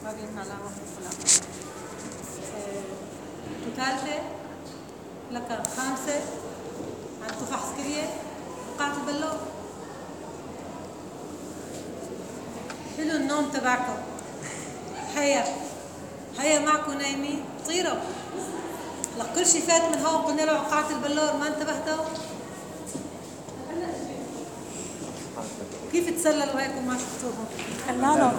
باقي على وقت الخلاف. ثالثة لك خامسة عن تفاح عسكرية وقعت البلور. حلو النوم تبعكم. هيا معكم نايمين طيروا. لك كل شيء فات من هون قلنا له وقعت البلور ما انتبهتوا. كيف تسللوا هيك وما شفتوهم؟ خلنانا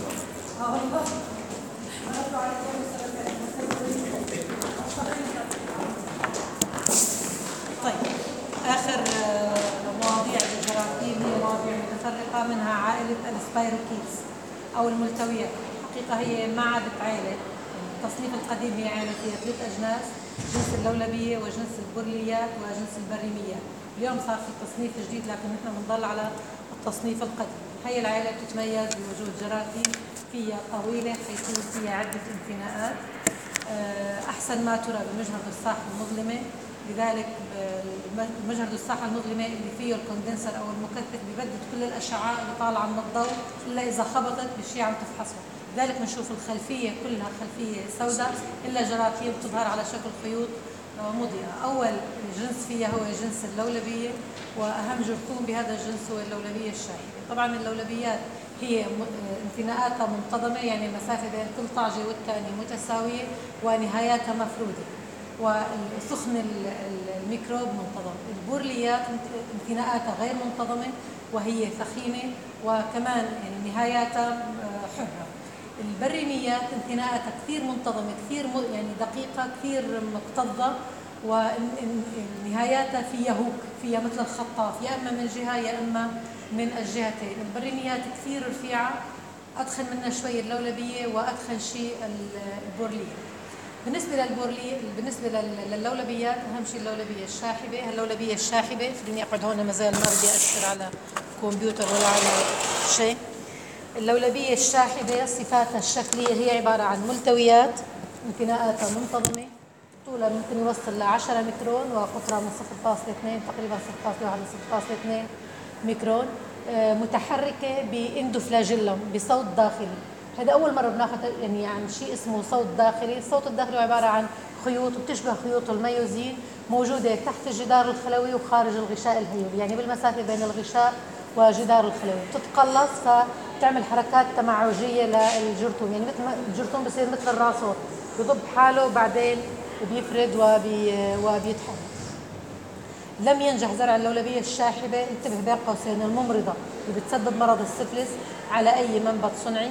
طيب آخر مواضيع الجراثيم هي مواضيع متفرقة، منها عائلة السبايروكيتس أو الملتويات. حقيقة هي ما عادت عائلة. التصنيف القديم هي عائلة فيها 3 أجناس، جنس اللولبية وجنس البرليات وجنس البريميات. اليوم صار في تصنيف جديد لكن نحن بنضل على التصنيف القديم. هي العائلة بتتميز بوجود جراثيم فيها طويلة حيث فيها عدة انثناءات أحسن ما ترى بمجهر الساحة المظلمة. لذلك مجهر الساحة المظلمة اللي فيه الكوندنسر أو المكثف بيبدد كل الأشعة اللي طالعة من الضوء إلا إذا خبطت بالشيء عم تفحصه. لذلك بنشوف الخلفية كلها خلفية سوداء إلا جراثيم تظهر على شكل خيوط مضيئة. أول جنس فيها هو جنس اللولبية، وأهم جرثوم بهذا الجنس هو اللولبية الشاحبة. طبعا اللولبيات هي انثناءاتها منتظمة، يعني المسافة بين كل طاجة والثانية متساوية ونهاياتها مفرودة، وسخن الميكروب منتظم. البورليات انثناءاتها غير منتظمة وهي ثخينة وكمان يعني نهاياتها حرة. البريميات انثناءاتها كثير منتظمة، كثير يعني دقيقة، كثير مكتظة، ونهاياتها فيها هوك، فيها مثل الخطاف، يا اما من جهه يا اما من الجهتين. البريميات كثير رفيعه، ادخن منها شوي اللولبيه وادخن شيء البورليه. بالنسبه للولبيات اهم شيء اللولبيه الشاحبه. اللولبيه الشاحبه خليني اقعد هون مازال ما بدي اشتغل على كمبيوتر ولا على شيء. اللولبيه الشاحبه صفاتها الشكليه هي عباره عن ملتويات انثناءاتها منتظمه، طولها ممكن يوصل ل 10 ميكرون وقطرها من 0.2 تقريبا 0.1 ل 0.2 ميكرون، متحركه باندوفلاجيلم بصوت داخلي. هذا اول مره بناخذ يعني عن شيء اسمه صوت داخلي. الصوت الداخلي عباره عن خيوط وبتشبه خيوط الميوزين موجوده تحت الجدار الخلوي وخارج الغشاء الهيولي، يعني بالمسافه بين الغشاء وجدار الخلوي، بتتقلص فتعمل حركات تمعجيه للجرثوم، يعني مثل الجرثوم بصير مثل الراسور بضب حاله وبعدين بيفرد وبيتحرك. لم ينجح زرع اللولبية الشاحبة، انتبه بين قوسين، الممرضة اللي بتسبب مرض السفلس على أي منبت صنعي،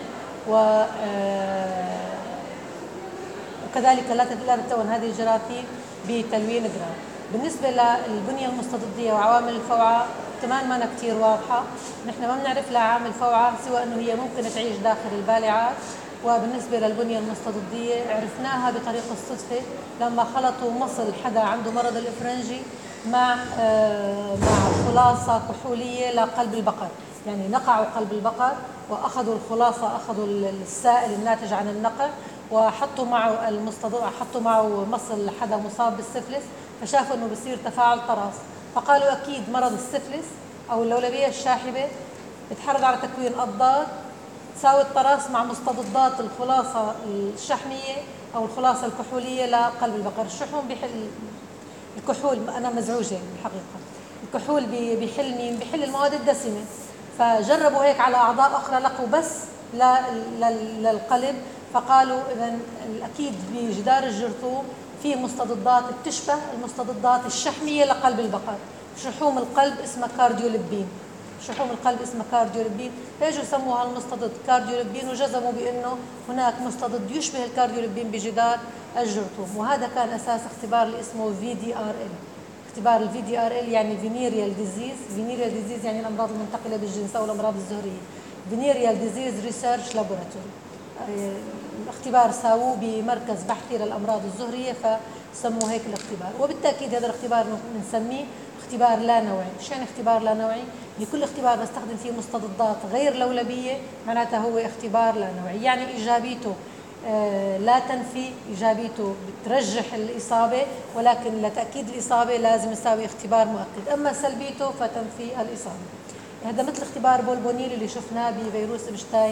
وكذلك لا تتون هذه الجراثيم بتلوين جرام. بالنسبة للبنية المستضدية وعوامل الفوعة كمان ما كتير واضحة. نحن ما بنعرف لها عامل فوعة سوى أنه هي ممكن تعيش داخل البالعات. وبالنسبة للبنية المستضدية عرفناها بطريقة الصدفة لما خلطوا مصل حدا عنده مرض الإفرنجي مع خلاصة كحولية لقلب البقر، يعني نقعوا قلب البقر وأخذوا الخلاصة، أخذوا السائل الناتج عن النقع وحطوا معه حطوا معه مصل حدا مصاب بالسفلس، فشافوا أنه بصير تفاعل طراس، فقالوا أكيد مرض السفلس أو اللولبية الشاحبة بتحرض على تكوين أضداد تساوي الطراس مع مستضدات الخلاصة الشحمية أو الخلاصة الكحولية لقلب البقر. الشحوم بيحل الكحول، أنا مزعوجة بالحقيقة، الكحول بيحل المواد الدسمة، فجربوا هيك على أعضاء أخرى لقوا بس للقلب، فقالوا إذن أكيد بجدار الجرثوم في مستضدات بتشبه المستضدات الشحمية لقلب البقر. شحوم القلب اسمها كارديولبين، شحوم القلب اسمها كارديولبين، فاجوا سموها المستضد كارديولبين وجزموا بأنه هناك مستضد يشبه الكارديولبين بجدار الجرثوم. وهذا كان أساس اختبار اللي اسمه VDRL. اختبار ال VDRL يعني فينيريال ديزيز، فينيريال ديزيز يعني الأمراض المنتقلة بالجنس أو الأمراض الزهرية، فينيريال ديزيز ريسيرش لابوراتوري. الاختبار ساووه بمركز بحثي للأمراض الزهرية فسموه هيك الاختبار. وبالتأكيد هذا الاختبار بنسميه اختبار لا نوعي. شو يعني اختبار لا نوعي؟ لكل اختبار نستخدم فيه مستضدات غير لولبية معناتها هو اختبار لا نوعي، يعني إيجابيته لا تنفي، إيجابيته بترجح الإصابة، ولكن لتأكيد الإصابة لازم نساوي اختبار مؤكد، أما سلبيته فتنفي الإصابة. هذا مثل اختبار بولبونيل اللي شفناه بفيروس إبشتاين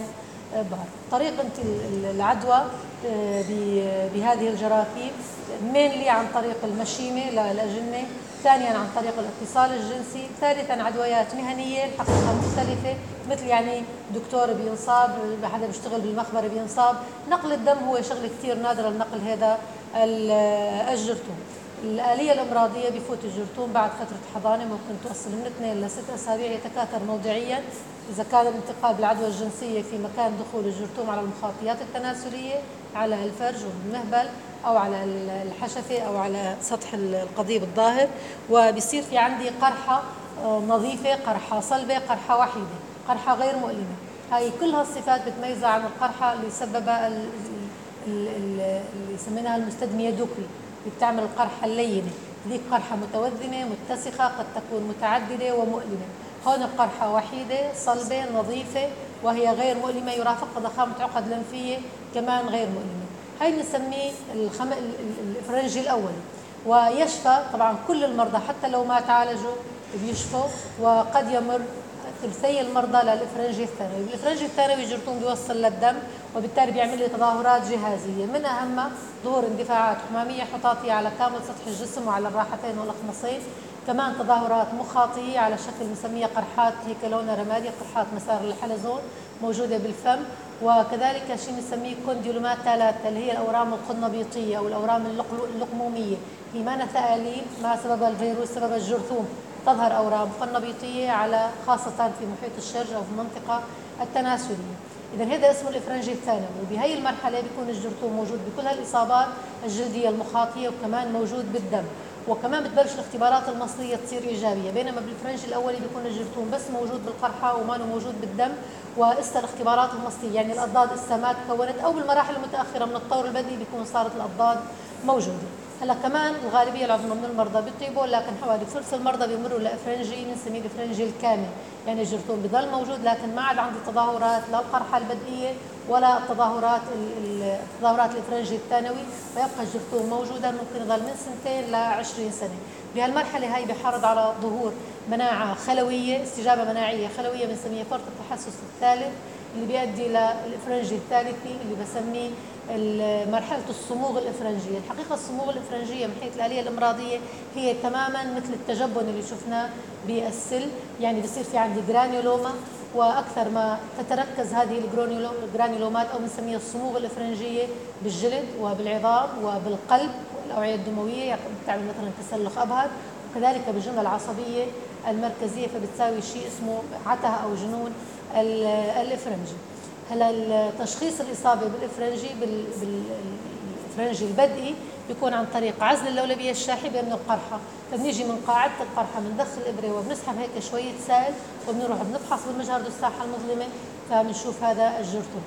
بار. طريقة العدوى بهذه الجراثيم مينلي عن طريق المشيمة للأجنة، ثانيا عن طريق الاتصال الجنسي، ثالثا عدويات مهنية الحقيقة مختلفة، مثل يعني دكتور بينصاب، حدا بيشتغل بالمخبر بينصاب. نقل الدم هو شغله كثير نادرة لنقل هذا الجرثوم. الآلية الإمراضية بفوت الجرثوم بعد فترة حضانة ممكن توصل من 2 ل 6 أسابيع، يتكاثر موضعيا إذا كان الانتقال بالعدوى الجنسية في مكان دخول الجرثوم على المخاطيات التناسلية، على الفرج والمهبل أو على الحشفة أو على سطح القضيب الظاهر، وبيصير في عندي قرحة نظيفة، قرحة صلبة، قرحة وحيدة، قرحة غير مؤلمة. هاي كل هالصفات بتميزها عن القرحة اللي سببها اللي يسميناها المستدمية دوكري، اللي بتعمل القرحة اللينة. ذيك قرحة متوذمة متسخة قد تكون متعددة ومؤلمة. هون القرحة وحيدة صلبة نظيفة وهي غير مؤلمة، يرافقها ضخامة عقد لمفية كمان غير مؤلمة. هاي بنسميه الإفرنجي الأولي، ويشفى طبعا كل المرضى حتى لو ما تعالجوا بيشفوا، وقد يمر ثلثي المرضى للإفرنجي الثانوي. الإفرنجي الثانوي جرثوم بيوصل للدم وبالتالي بيعمل لي تظاهرات جهازية، من أهمها ظهور اندفاعات حمامية حطاطية على كامل سطح الجسم وعلى الراحتين والأقمصين، كمان تظاهرات مخاطية على شكل بنسميها قرحات هيك لونها رمادي، قرحات مسار الحلزون موجودة بالفم، وكذلك شيء بنسميه كونديلومات ثلاثة اللي هي الأورام القنبيطية أو الأورام اللقمومية، هي ما ثآليب، ما سببها الفيروس، سبب الجرثوم. تظهر أورام قنبيطية على خاصة في محيط الشرج أو في المنطقة التناسلية. إذا هذا اسمه الإفرنجي الثانوي، وبهي المرحلة بيكون الجرثوم موجود بكل هالإصابات الجلدية المخاطية وكمان موجود بالدم، وكمان بتبلش الاختبارات المصلية تصير إيجابية، بينما بالإفرنجي الأولي بيكون الجرثوم بس موجود بالقرحة وما موجود بالدم، وإسا الاختبارات المصلية يعني الأضداد إسا ما تكونت، أو بالمراحل المتأخرة من الطور البدئي بيكون صارت الأضداد موجودة. هلا كمان الغالبيه العظمى من المرضى بيطيبوا، لكن حوالي ثلث المرضى بيمروا لافرنجي بنسميه الافرنجي الكامل، يعني الجرثوم بضل موجود لكن ما عاد عندي تظاهرات لا القرحه البدئيه ولا التظاهرات الافرنجي الثانوي، ويبقى الجرثوم موجودا ممكن يضل من 2 ل 20 سنه. بهالمرحله هاي بحرض على ظهور مناعه خلويه، استجابه مناعيه خلويه بنسميها فرط التحسس الثالث، اللي بيؤدي للإفرنجي الثالثي اللي بسميه مرحلة الصموغ الإفرنجية. الحقيقة الصموغ الإفرنجية من حيث الآلية الإمراضية هي تماما مثل التجبن اللي شفناه بالسل، يعني بصير في عندي جرانيولوما، وأكثر ما تتركز هذه الجرانيولومات أو بنسميها الصموغ الإفرنجية بالجلد وبالعظام وبالقلب والأوعية الدموية، يعني بتعمل مثلا تسلخ أبهر، وكذلك بالجملة العصبية المركزية، فبتساوي شيء اسمه عته أو جنون الإفرنجي. هلا تشخيص الإصابة بالإفرنجي بالإفرنجي البدئي بيكون عن طريق عزل اللولبية الشاحبة من القرحة، فبنيجي من قاعدة القرحة بندخل الإبرة وبنسحب هيك شوية سائل وبنروح بنفحص بالمجهر الساحة المظلمة فبنشوف هذا الجرثوم.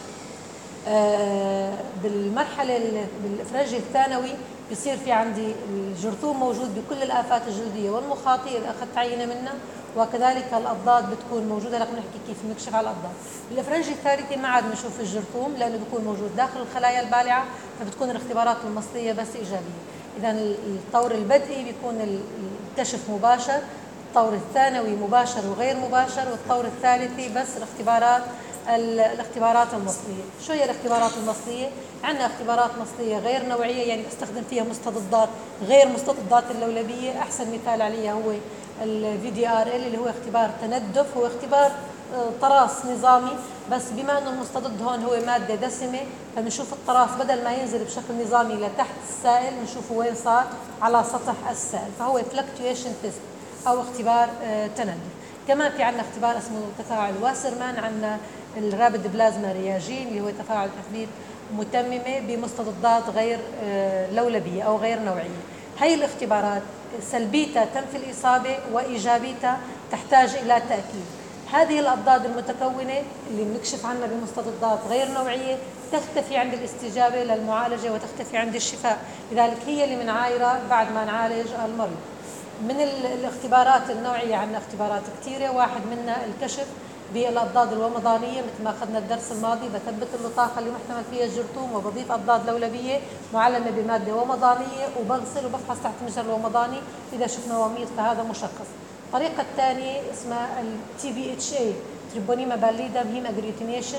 بالمرحلة بالإفرنجي الثانوي بيصير في عندي الجرثوم موجود بكل الآفات الجلدية والمخاطية اللي أخذت عينة منها، وكذلك الأضداد بتكون موجودة، لكن نحكي كيف نكشف على الأضداد. بالإفرنجي الثالثي ما عاد نشوف الجرثوم لأنه بيكون موجود داخل الخلايا البالعة، فبتكون الاختبارات المصلية بس إيجابية. إذا الطور البدئي بيكون الكشف مباشر، الطور الثانوي مباشر وغير مباشر، والطور الثالثي بس الاختبارات المصلية. شو هي الاختبارات المصلية؟ عندنا اختبارات مصلية غير نوعية، يعني بستخدم فيها مستضدات غير مستضدات اللولبية. أحسن مثال عليها هو VDRL اللي هو اختبار تندف، هو اختبار طراس نظامي، بس بما انه المستضد هون هو ماده دسمه فبنشوف الطراس بدل ما ينزل بشكل نظامي لتحت السائل بنشوفه وين صار على سطح السائل، فهو فلكتويشن تيست او اختبار تندف. كمان في عندنا اختبار اسمه تفاعل واسرمان، عندنا الرابد بلازما رياجين اللي هو تفاعل تثبيت متممه بمستضدات غير لولبيه او غير نوعيه. هي الاختبارات سلبيتها تنفي الإصابة وإيجابيتها تحتاج إلى تأكيد. هذه الأضداد المتكونة اللي بنكشف عنها بمستضدات غير نوعية تختفي عند الاستجابة للمعالجة وتختفي عند الشفاء، لذلك هي اللي بنعايرها بعد ما نعالج المريض. من الاختبارات النوعية عندنا اختبارات كثيرة، واحد منها الكشف بالأضداد الومضانية، مثل ما أخذنا الدرس الماضي بثبت اللطاقة اللي محتمل فيها الجرثوم وبضيف أضداد لولبية معلمة بمادة ومضانية وبغسل وبفحص تحت مجهر الومضاني، إذا شفنا وميض فهذا مشخص. الطريقة الثانية اسمها TBHA تريبونيما باليدم هيم أجريتينيشن،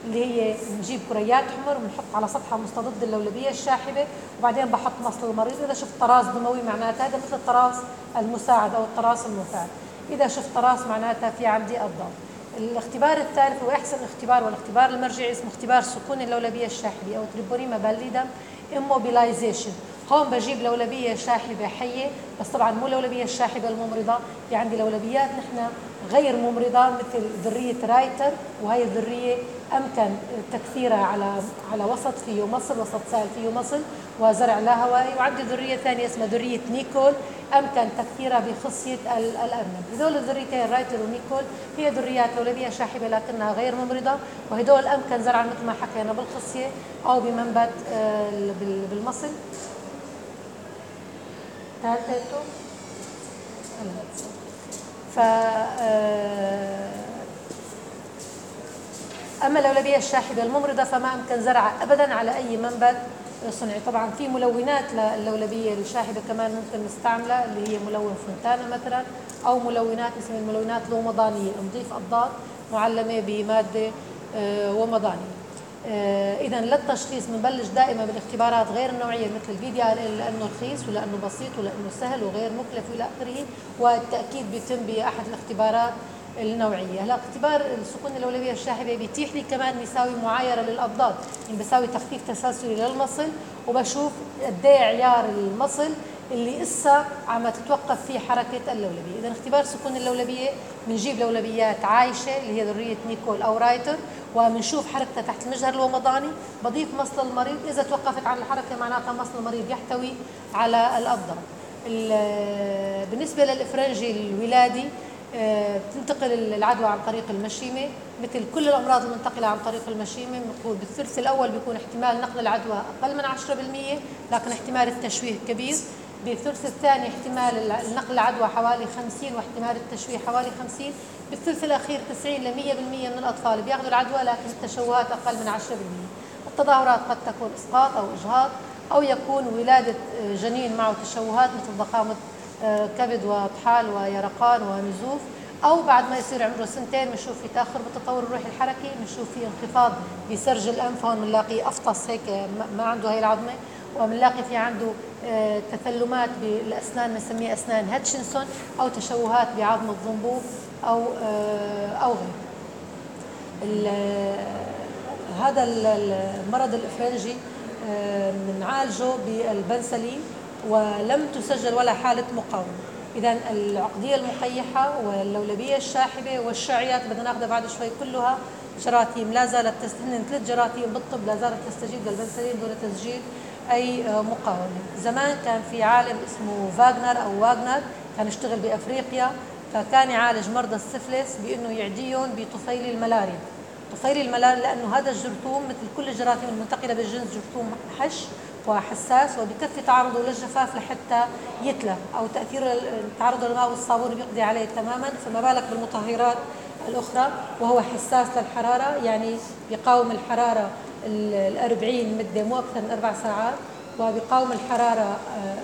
اللي هي نجيب كريات حمر ونحط على سطحها مستضد اللولبيه الشاحبه، وبعدين بحط مصل المريض. اذا شفت طراز دموي معناتها هذا مثل الطراز المساعد او الطراز المساعد. اذا شفت طراز معناتها في عندي الضغط. الاختبار الثالث هو احسن اختبار والاختبار المرجعي، اسمه اختبار سكون اللولبيه الشاحبه او تريبوريما باليدم immobilization. هون بجيب لولبيه شاحبه حيه، بس طبعا مو لولبيه الشاحبه الممرضه، في عندي لولبيات نحن غير ممرضه مثل ذريه رايتر، وهي الذريه امكن تكثيرها على وسط فيه مصل، وسط سائل فيه مصل وزرع لا هوائي. وعندي ذريه ثانيه اسمها ذريه نيكول امكن تكثيرها بخصيه الارنب. هذول الذريتين رايتر ونيكول هي ذريات لولبيه شاحبه لكنها غير ممرضه، وهدول امكن زرعا مثل ما حكينا بالخصيه او بمنبت بالمصل. ثالثته ف اما اللولبيه الشاحبه الممرضه فما امكن زرعها ابدا على اي منبت صنعي. طبعا في ملونات للولبيه الشاحبه كمان ممكن نستعملها، اللي هي ملون فونتانا مثلا، او ملونات اسمها الملونات الومضانيه، نضيف اضداد معلمه بماده ومضانيه. اذا للتشخيص بنبلش دائما بالاختبارات غير النوعيه مثل البي دي ار ال، لانه رخيص ولانه بسيط ولانه سهل وغير مكلف والى اخره، والتاكيد بيتم باحد الاختبارات النوعيه. هلا اختبار السكون اللولبيه الشاحبه بيتيح لي كمان بيساوي معايره للاضداد، يعني بساوي تخفيف تسلسلي للمصل وبشوف قد ايه عيار المصل اللي اسا عم تتوقف فيه حركه اللولبيه. اذا اختبار سكون اللولبيه بنجيب لولبيات عايشه اللي هي ذريه نيكول او رايتر وبنشوف حركتها تحت المجهر الومضاني، بضيف مصل المريض، اذا توقفت عن الحركه معناتها مصل المريض يحتوي على الاضداد. بالنسبه للافرنجي الولادي بتنتقل العدوى عن طريق المشيمه، مثل كل الامراض المنتقله عن طريق المشيمه. بنقول بالثلث الاول بيكون احتمال نقل العدوى اقل من 10%، لكن احتمال التشويه كبير. بالثلث الثاني احتمال نقل العدوى حوالي 50 واحتمال التشويه حوالي 50. بالثلث الاخير 90 ل 100% من الاطفال بياخذوا العدوى لكن التشوهات اقل من 10%. التظاهرات قد تكون اسقاط او اجهاض، او يكون ولاده جنين معه تشوهات مثل ضخامه كبد وطحال ويرقان ونزوف، او بعد ما يصير عمره سنتين بنشوف في تاخر بالتطور الروحي الحركي، بنشوف في انخفاض بسرج الانف، هون بنلاقي افطس هيك ما عنده هي العظمه، وبنلاقي في عنده تثلمات بالاسنان بنسميها اسنان هاتشنسون، او تشوهات بعظم الضنبوب او غيره. هذا المرض الافرنجي بنعالجه بالبنسلين ولم تسجل ولا حاله مقاومه. اذا العقديه المقيحه واللولبيه الشاحبه والشعيات بدنا ناخذها بعد شوي كلها جراثيم لا زالت هن 3 جراثيم بالطب لا زالت تستجيب للبنسلين دون تسجيل اي مقاومه. زمان كان في عالم اسمه واغنر كان يشتغل بافريقيا، فكان يعالج مرضى السفلس بانه يعديهم بطفيل الملاريا. طفيل الملاريا لانه هذا الجرثوم مثل كل الجراثيم المنتقله بالجنس جرثوم هش وحساس، وبكفي تعرضه للجفاف لحتى يتلف، او تاثير تعرضه للماء والصابون بيقضي عليه تماما، فما بالك بالمطهرات الاخرى. وهو حساس للحراره، يعني بيقاوم الحراره 40 مده مو اكثر من 4 ساعات، وبيقاوم الحراره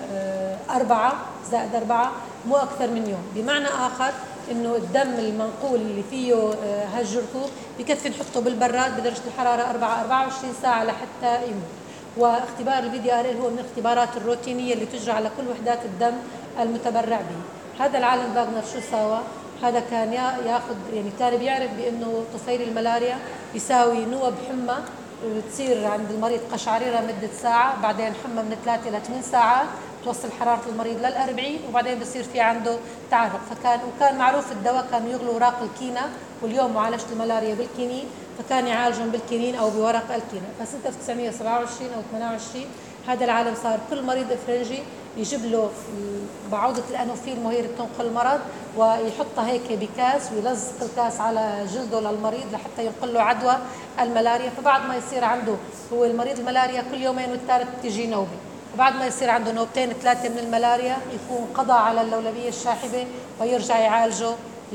4 زائد 4 مو اكثر من يوم. بمعنى اخر انه الدم المنقول اللي فيه هالجرثوم بكفي نحطه بالبراد بدرجه الحراره 24 ساعه لحتى يموت. واختبار البي دي ار ال هو من الاختبارات الروتينيه اللي تجرى على كل وحدات الدم المتبرع به. هذا العالم واغنر شو سوى؟ هذا كان ياخذ، يعني كان بيعرف بانه طفيل الملاريا يساوي نوب حمى بتصير عند المريض قشعريره مده ساعه، بعدين حمى من 3 الى 8 ساعات توصل حراره المريض لل40، وبعدين بصير في عنده تعرق. وكان معروف الدواء كانوا يغلوا اوراق الكينا، واليوم معالجه الملاريا بالكينين، فكان يعالجهم بالكينين او بورق الكينا. فسنه 1927 او 28 هذا العالم صار كل مريض افرنجي يجيب له بعوضه الانوفيل وهي اللي بتنقل المرض، ويحطها هيك بكاس ويلزق الكاس على جلده للمريض لحتى ينقل له عدوى الملاريا. فبعد ما يصير عنده هو المريض الملاريا كل يومين والثالث تجي نوبه، وبعد ما يصير عنده نوبتين 3 من الملاريا يكون قضى على اللولبيه الشاحبه ويرجع يعالجه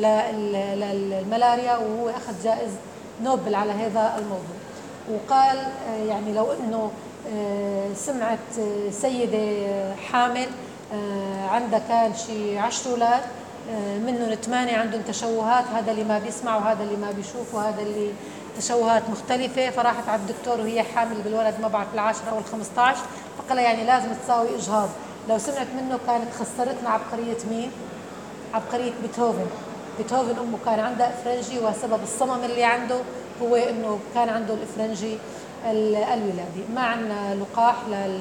للملاريا، وهو اخذ جائزه نوبل على هذا الموضوع. وقال يعني لو انه سمعت سيده حامل عندها كان شي 10 اولاد، منهم 8 عندهم تشوهات، هذا اللي ما بيسمع وهذا اللي ما بيشوف وهذا اللي تشوهات مختلفة، فراحت على الدكتور وهي حامل بالولد ما بعرف ال10 أو ال15، فقال لها يعني لازم تساوي إجهاض، لو سمعت منه كانت خسرتنا عبقرية مين؟ عبقرية بيتهوفن. بيتهوفن أمه كان عندها إفرنجي، وسبب الصمم اللي عنده هو إنه كان عنده الإفرنجي الولادي. ما عندنا لقاح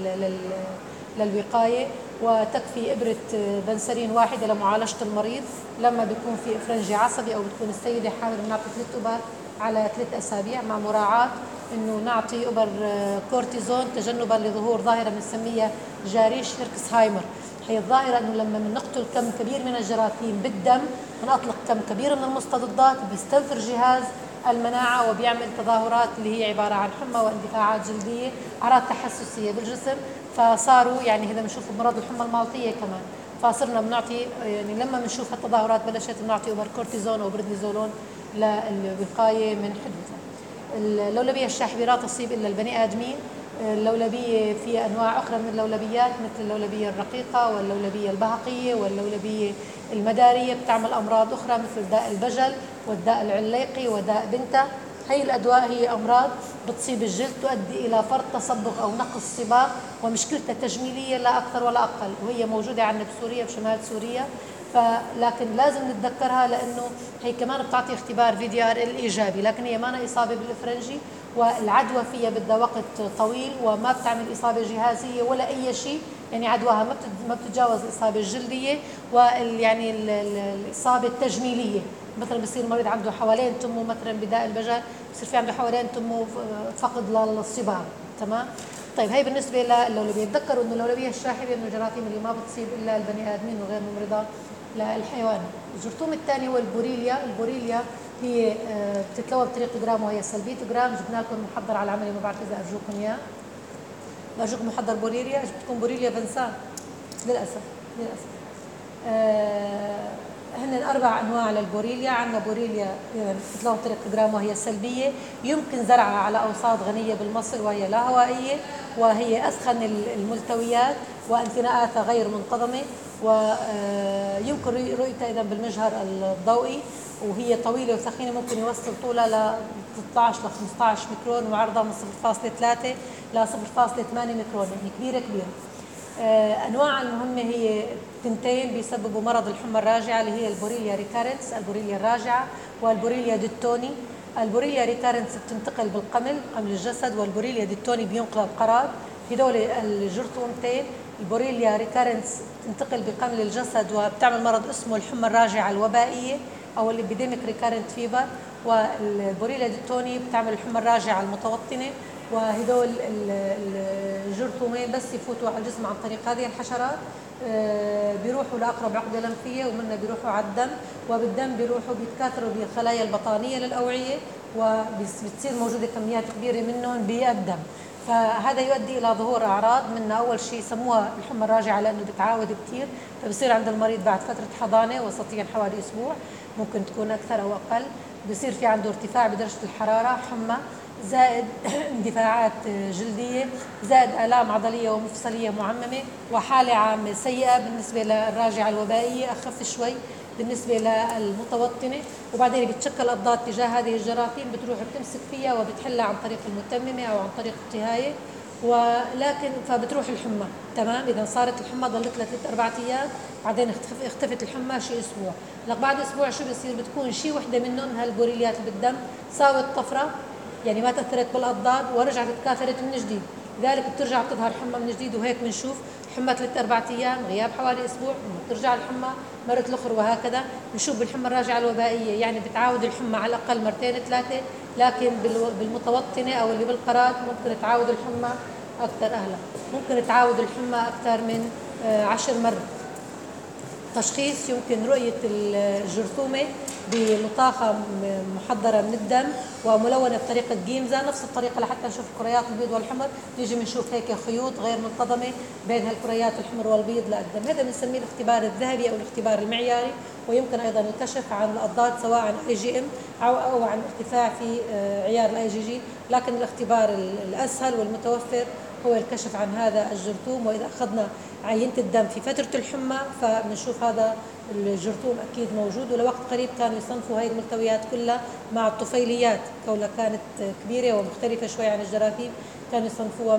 للوقاية، وتكفي إبرة بنسلين واحدة لمعالجة المريض لما بيكون في إفرنجي عصبي أو بتكون السيدة حامل، بنعطي 3 إبر على 3 أسابيع، مع مراعاة إنه نعطي إبر كورتيزون تجنبا لظهور ظاهرة بنسميها جاريش هيركسهايمر. هي الظاهرة إنه لما بنقتل كم كبير من الجراثيم بالدم بنطلق كم كبير من المستضدات، بيستنفر جهاز المناعة وبيعمل تظاهرات اللي هي عبارة عن حمى واندفاعات جلدية، أعراض تحسسية بالجسم. فصاروا يعني هذا بنشوف بمرض الحمى المالطية كمان، فصرنا بنعطي يعني لما بنشوف هالتظاهرات بلشت بنعطي اوبر كورتيزون او بريدنيزولون للوقاية من حدوثها. اللولبية الشاحبة لا تصيب إلا البني آدمين. اللولبية في أنواع أخرى من اللولبيات مثل اللولبية الرقيقة واللولبية البهقية واللولبية المدارية، بتعمل أمراض أخرى مثل داء البجل والداء العليقي وداء بنتا. هي الأدواء هي أمراض بتصيب الجلد تؤدي إلى فرط تصبغ أو نقص صباغ، ومشكلتها تجميلية لا أكثر ولا أقل، وهي موجودة عندنا بسوريا بشمال سوريا. لكن لازم نتذكرها لأنه هي كمان بتعطي اختبار VDR الإيجابي، لكن هي ما إصابة بالإفرنجي، والعدوى فيها بدها وقت طويل وما بتعمل إصابة جهازية ولا أي شيء، يعني عدواها ما بتتجاوز الإصابة الجلدية ويعني الإصابة التجميلية. مثلا بصير المريض عنده حوالين تمه مثلا بداء البجل، بصير في عنده حوالين تمه فقد للصباغ. تمام. طيب هي بالنسبه للولبيه. تذكروا انه اللولبيه الشاحبه من الجراثيم اللي ما بتصيب الا البني ادمين وغير ممرضه للحيوان. الجرثوم الثاني هو البوريليا. البوريليا هي بتتلون بطريقه جرام وهي سلبيه جرام. جبنا لكم محضر على العملي، ما بعرف اذا ارجوكم اياه. برجوكم محضر بوريليا، بتكون بوريليا فنسان للاسف. هن 4 أنواع للبوريليا. عندنا بوريليا بتتلون بطريقة جرام وهي سلبية، يمكن زرعها على أوساط غنية بالمصل وهي لا هوائية، وهي أسخن الملتويات وانثناءاتها غير منتظمة، ويمكن رؤيتها إذا بالمجهر الضوئي، وهي طويلة وثخينة، ممكن يوصل طولها ل 13 ل 15 ميكرون وعرضها من 0.3 ل 0.8 ميكرون، يعني كبيرة. أنواع المهمة هي 2 بيسببوا مرض الحمى الراجعة اللي هي البوريليا ريكارنس، البوريليا الراجعة، والبوريليا ديتوني. البوريليا ريكارنس بتنتقل بالقمل، قمل الجسد، والبوريليا ديتوني بينقل القراد. هدول الجرثومتين. البوريليا ريكارنس بتنتقل بقمل الجسد وبتعمل مرض اسمه الحمى الراجعة الوبائية أو الابيديميك ريكارنت فيفر، والبوريليا ديتوني بتعمل الحمى الراجعة المتوطنة. وهدول الجرثومين بس يفوتوا على الجسم عن طريق هذه الحشرات بيروحوا لأقرب عقدة لمفية، ومنها بيروحوا على الدم، وبالدم بيروحوا بيتكاثروا بالخلايا البطانية للأوعية، وبتصير موجودة كميات كبيرة منهم بالدم. فهذا يؤدي إلى ظهور أعراض، منها أول شيء سموها الحمى الراجعة لأنه بتعاود كثير، فبصير عند المريض بعد فترة حضانة وسطيا حوالي أسبوع، ممكن تكون أكثر أو أقل، بصير في عنده ارتفاع بدرجة الحرارة، حمى، زائد اندفاعات جلدية، زائد آلام عضلية ومفصلية معممة، وحالة عامة سيئة بالنسبة للراجعة الوبائية، أخف شوي بالنسبة للمتوطنة. وبعدين بتشكل أضداد تجاه هذه الجراثيم، بتروح بتمسك فيها وبتحلها عن طريق المتممة أو عن طريق الطهاية، ولكن فبتروح الحمى. تمام. إذا صارت الحمى ضلت لها 3-4 أيام، بعدين اختفت الحمى شيء أسبوع. لك بعد أسبوع شو بيصير؟ بتكون شيء وحدة منهم هالبوريليات اللي بالدم ساوت طفرة، يعني ما تأثرت بالأضداد ورجعت تكاثرت من جديد، لذلك بترجع بتظهر حمى من جديد. وهيك بنشوف حمى 3-4 أيام، غياب حوالي أسبوع، بترجع الحمى مرة أخرى، وهكذا. بنشوف بالحمى الراجعة الوبائية يعني بتعاود الحمى على الأقل 2-3، لكن بالمتوطنة أو اللي بالقراد ممكن تعاود الحمى أكثر. أهلا ممكن تعاود الحمى أكثر من 10 مرات. تشخيص: يمكن رؤية الجرثومة بلطاخة محضرة من الدم وملونة بطريقة جيمزا، نفس الطريقة لحتى نشوف الكريات البيض والحمر، نيجي بنشوف هيك خيوط غير منتظمة بين هالكريات الحمر والبيض للدم. هذا بنسميه الاختبار الذهبي أو الاختبار المعياري، ويمكن أيضا الكشف عن الأضداد سواء عن IgM أو عن ارتفاع في عيار الIgG لكن الاختبار الأسهل والمتوفر هو الكشف عن هذا الجرثوم. وإذا أخذنا عينة الدم في فترة الحمى فبنشوف هذا الجرثوم أكيد موجود. ولوقت قريب كانوا يصنفوا هاي الملتويات كلها مع الطفيليات، كونها كانت كبيرة ومختلفة شوي عن الجراثيم كانوا يصنفوها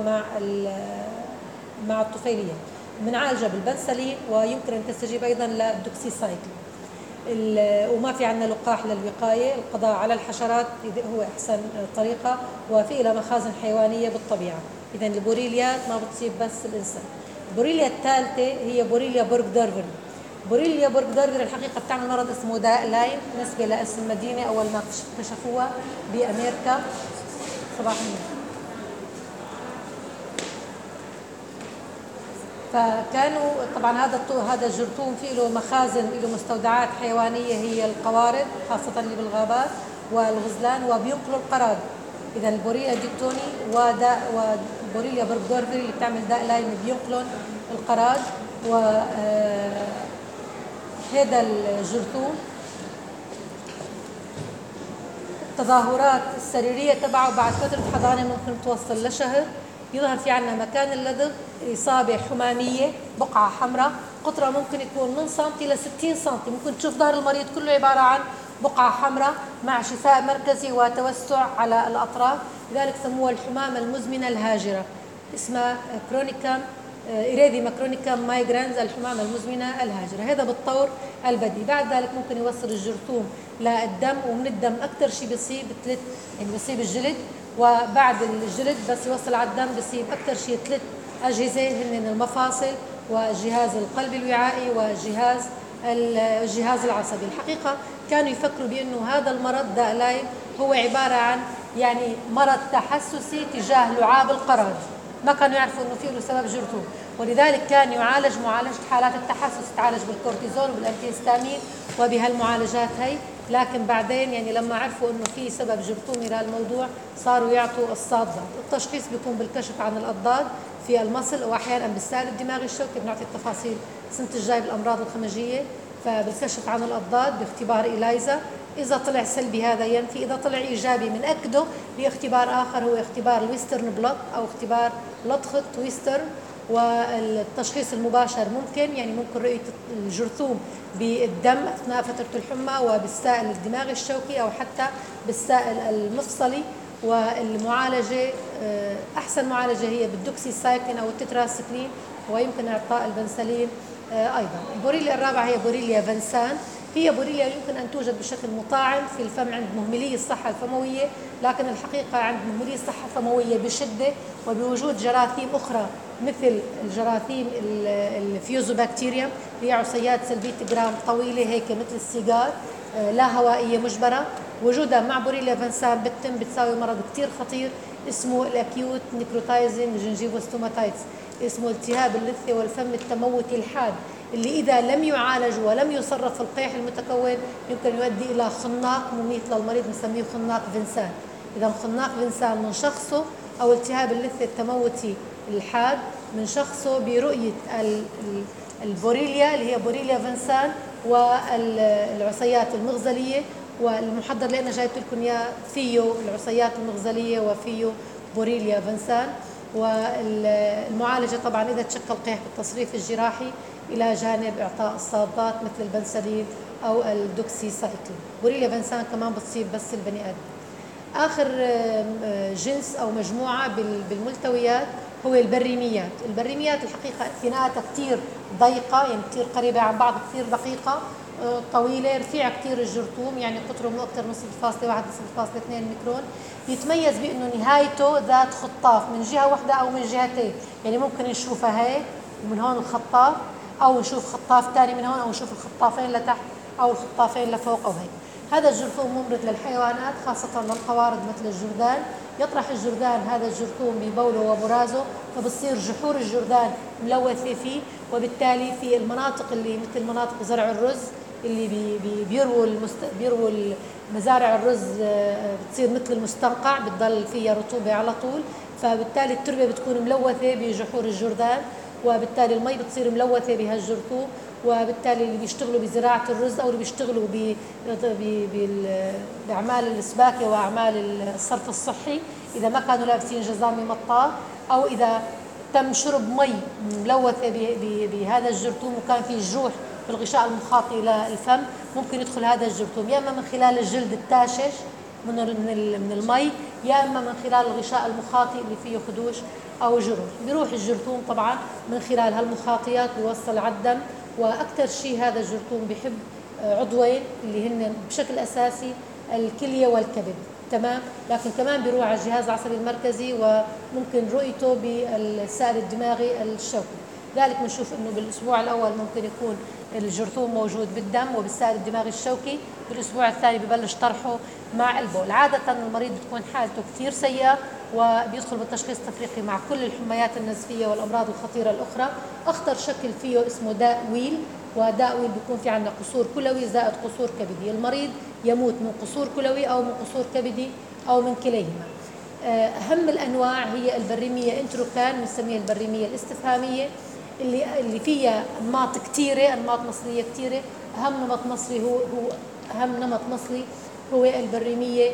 مع الطفيليات. بنعالجها بالبنسلين، ويمكن أن تستجيب أيضا للدوكسيسايكلين. وما في عندنا لقاح للوقاية. القضاء على الحشرات هو أحسن طريقة، وفي لها مخازن حيوانية بالطبيعة. إذا البوريليات ما بتصيب بس الإنسان. البوريليا الثالثة هي بوريليا بورغدورفر. بوريليا بورغدورفر الحقيقة بتعمل مرض اسمه داء لايم، نسبة لاسم المدينة أول ما اكتشفوها بأمريكا. صباح النور. فكانوا طبعا هذا الجرثوم في له مخازن، له مستودعات حيوانيه هي القوارض خاصه اللي بالغابات والغزلان، وبينقلوا القراد. اذا البوريليا ديكتوني وبوريليا بورغدورفر اللي بتعمل داء لايم بينقلون القراد. هذا الجرثوم التظاهرات السريريه تبعه بعد فتره حضانه ممكن توصل لشهر. يظهر في عندنا مكان اللدغ إصابة حمامية، بقعة حمراء، قطرها ممكن يكون من سنتي ل 60 سنتي. ممكن تشوف ظهر المريض كله عبارة عن بقعة حمراء مع شفاء مركزي وتوسع على الأطراف. لذلك سموها الحمامة المزمنة الهاجرة، اسمها كرونيكام إيريديما كرونيكام مايجرانز، الحمامة المزمنة الهاجرة. هذا بالطور البديهي. بعد ذلك ممكن يوصل الجرثوم للدم، ومن الدم أكثر شيء بيصيب يعني بيصيب الجلد، وبعد الجلد بس يوصل على الدم بيصيب أكثر شيء 3 أجهزة هن المفاصل وجهاز القلب الوعائي والجهاز العصبي. الحقيقة كانوا يفكروا بأنه هذا المرض داء لايم هو عبارة عن يعني مرض تحسسي تجاه لعاب القراد، ما كانوا يعرفوا أنه فيه له سبب جرثوم، ولذلك كان يعالج معالجة حالات التحسس، تعالج بالكورتيزون وبالأنتيهستامين وبهالمعالجات هي. لكن بعدين يعني لما عرفوا انه في سبب جرثومي لهالموضوع صاروا يعطوا الصادات. التشخيص بيكون بالكشف عن الاضداد في المصل، واحيانا بالسائل الدماغي الشوكي، بنعطي التفاصيل السنه الجاي بالامراض الخمجيه. فبالكشف عن الاضداد باختبار إلايزا، اذا طلع سلبي هذا ينفي، اذا طلع ايجابي بنأكده باختبار اخر هو اختبار الويسترن بلوت او اختبار لطخة ويسترن. والتشخيص المباشر ممكن يعني ممكن رؤية الجرثوم بالدم أثناء فترة الحمى وبالسائل الدماغي الشوكي أو حتى بالسائل المفصلي. والمعالجة أحسن معالجة هي بالدوكسيسايكلين أو التتراسكلين، ويمكن إعطاء البنسلين أيضا. البوريليا الرابعة هي بوريليا فنسان. هي بوريليا يمكن أن توجد بشكل مطاعم في الفم عند مهملي الصحة الفموية، لكن الحقيقة عند مهملي الصحة الفموية بشدة وبوجود جراثيم أخرى مثل الجراثيم الفيوزوبكتيريوم اللي هي عصيات سلبية جرام طويلة هيك مثل السيجار، لا هوائية مجبرة. وجودها مع بوريليا فنسان بالتم بتساوي مرض كتير خطير اسمه الأكيوت نيكروتايزنج جنجيفوستوماتايتس، اسمه التهاب اللثة والفم التموتي الحاد، اللي إذا لم يعالج ولم يصرف القيح المتكون يمكن يؤدي إلى خناق مميت للمريض بنسميه خناق فنسان. إذا خناق فنسان من شخصه، أو التهاب اللثة التموتي الحاد من شخصه برؤية البوريليا اللي هي بوريليا فنسان والعصيات المغزلية. والمحضر اللي أنا جايبت لكم إياه فيه العصيات المغزلية وفيه بوريليا فنسان. والمعالجة طبعا إذا تشكل قيح بالتصريف الجراحي إلى جانب إعطاء الصادات مثل البنسلين أو الدوكسيسايكلين. بوريليا فنسان كمان بتصيب بس البني آدم. آخر جنس أو مجموعة بالملتويات هو البريميات. البريميات الحقيقة اثناءاتها كتير ضيقة، يعني كتير قريبة عن بعض، كتير دقيقة طويلة، رفيع كتير الجرثوم، يعني قطره مو أكثر من 0.1 0.2 ميكرون. يتميز بأنه نهايته ذات خطاف من جهة واحدة أو من جهتين، يعني ممكن نشوفها هيك ومن هون الخطاف، أو نشوف خطاف ثاني من هون، أو نشوف الخطافين لتحت أو الخطافين لفوق أو هيك. هذا الجرثوم ممرض للحيوانات خاصة للقوارض مثل الجرذان. يطرح الجرذان هذا الجرثوم ببوله وبرازه، فبصير جحور الجرذان ملوثة فيه، وبالتالي في المناطق اللي مثل مناطق زرع الرز اللي بيروا مزارع الرز بتصير مثل المستنقع، بتضل فيها رطوبة على طول، فبالتالي التربة بتكون ملوثة بجحور الجرذان، وبالتالي المي بتصير ملوثة بهالجرثوم. وبالتالي اللي بيشتغلوا بزراعة الرز أو اللي بيشتغلوا بأعمال السباكة وأعمال الصرف الصحي إذا ما كانوا لابسين جزام مطاط، أو إذا تم شرب مي ملوثة بهذا الجرثوم وكان في جروح في الغشاء المخاطي للفم، ممكن يدخل هذا الجرثوم يا إما من خلال الجلد التاشش من المي، يا إما من خلال الغشاء المخاطي اللي فيه خدوش أو جروح. بيروح الجرثوم طبعا من خلال هالمخاطيات بيوصل على الدم، وأكثر شيء هذا الجرثوم بيحب عضوين اللي هن بشكل أساسي الكلية والكبد، تمام، لكن كمان بيروح على الجهاز العصبي المركزي وممكن رؤيته بالسائل الدماغي الشوكي. ذلك بنشوف انه بالاسبوع الاول ممكن يكون الجرثوم موجود بالدم وبالسائل الدماغي الشوكي، بالاسبوع الثاني ببلش طرحه مع البول. عاده المريض بتكون حالته كثير سيئه وبيدخل بالتشخيص التفريقي مع كل الحميات النزفيه والامراض الخطيره الاخرى. اخطر شكل فيه اسمه داء ويل، وداء ويل بيكون في عندنا قصور كلوي زائد قصور كبدي. المريض يموت من قصور كلوي او من قصور كبدي او من كليهما. اهم الانواع هي البريميه انتروكان، بنسميها البريميه الاستفهاميه، اللي فيها انماط كثيره، انماط مصليه كثيره. اهم نمط مصلي اهم نمط مصلي هو البريميه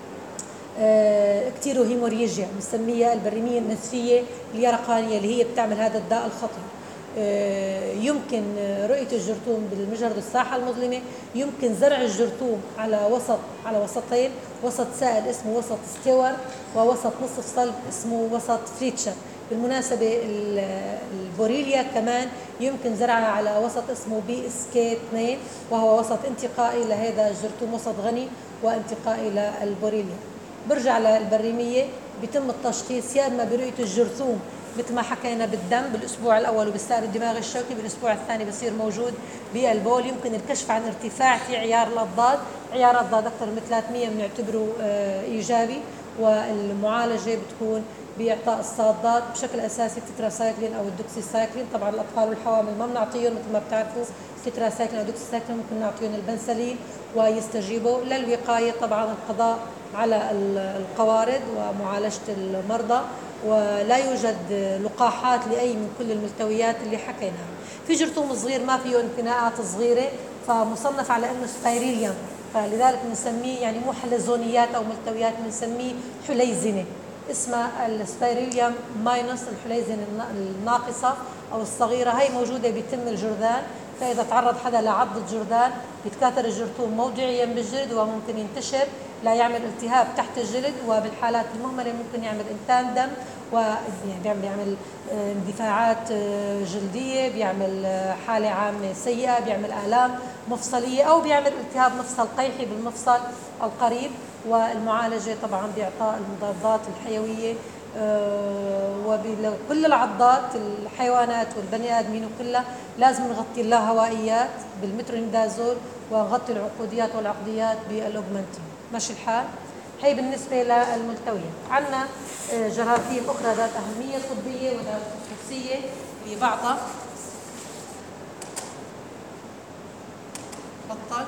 كتيرو هيموريجيا، بنسميها البريميه النزفيه اليرقانيه اللي هي بتعمل هذا الداء الخطير. يمكن رؤية الجرثوم بالمجهر الساحة المظلمة، يمكن زرع الجرثوم على وسطين، وسط سائل اسمه وسط ستيور، ووسط نصف صلب اسمه وسط فريتشر. بالمناسبة البوريليا كمان يمكن زرعها على وسط اسمه بي اس كي 2، وهو وسط انتقائي لهذا الجرثوم، وسط غني وانتقائي للبوريليا. برجع للبريمية، بيتم التشخيص يا اما برؤية الجرثوم مثل ما حكينا بالدم بالاسبوع الاول وبالسائل الدماغي الشوكي، بالاسبوع الثاني بصير موجود بالبول. يمكن الكشف عن ارتفاع في عيار الاضداد، عيار الاضداد اكثر من 300 بنعتبره ايجابي، والمعالجه بتكون باعطاء الصادات بشكل اساسي التتراسايكلين او الدوكسيسايكلين. طبعا الاطفال والحوامل ما بنعطيهم مثل ما بتعرفوا التتراسايكلين او الدوكسيسايكلين، ممكن نعطيهم البنسلين ويستجيبوا. للوقايه طبعا القضاء على القوارض ومعالجه المرضى، ولا يوجد لقاحات لأي من كل الملتويات اللي حكيناها. في جرثوم صغير ما فيه انثناءات صغيرة فمصنف على أنه سبايريليوم، فلذلك بنسميه يعني مو حلزونيات أو ملتويات، بنسميه حليزنة، اسمها السبايريليوم ماينس، الحليزنة الناقصة أو الصغيرة. هي موجودة بتم الجرذان، فإذا تعرض حدا لعض الجرذان بيتكاثر الجرثوم موضعيا بالجلد وممكن ينتشر لا يعمل التهاب تحت الجلد، وبالحالات المهملة ممكن يعمل إنتان دم، وبيعمل اندفاعات جلدية، بيعمل حالة عامة سيئة، بيعمل آلام مفصلية، أو بيعمل التهاب مفصل قيحي بالمفصل القريب. والمعالجة طبعا بإعطاء المضادات الحيوية، وكل العضات الحيوانات والبني آدمين وكلها لازم نغطي اللاهوائيات بالمترونيدازول، ونغطي العقوديات والعقديات بالأوجمنتين. ماشي الحال؟ هي بالنسبة للملتويات. عندنا جراثيم أخرى ذات أهمية طبية وذات خصوصية ببعضها. بطل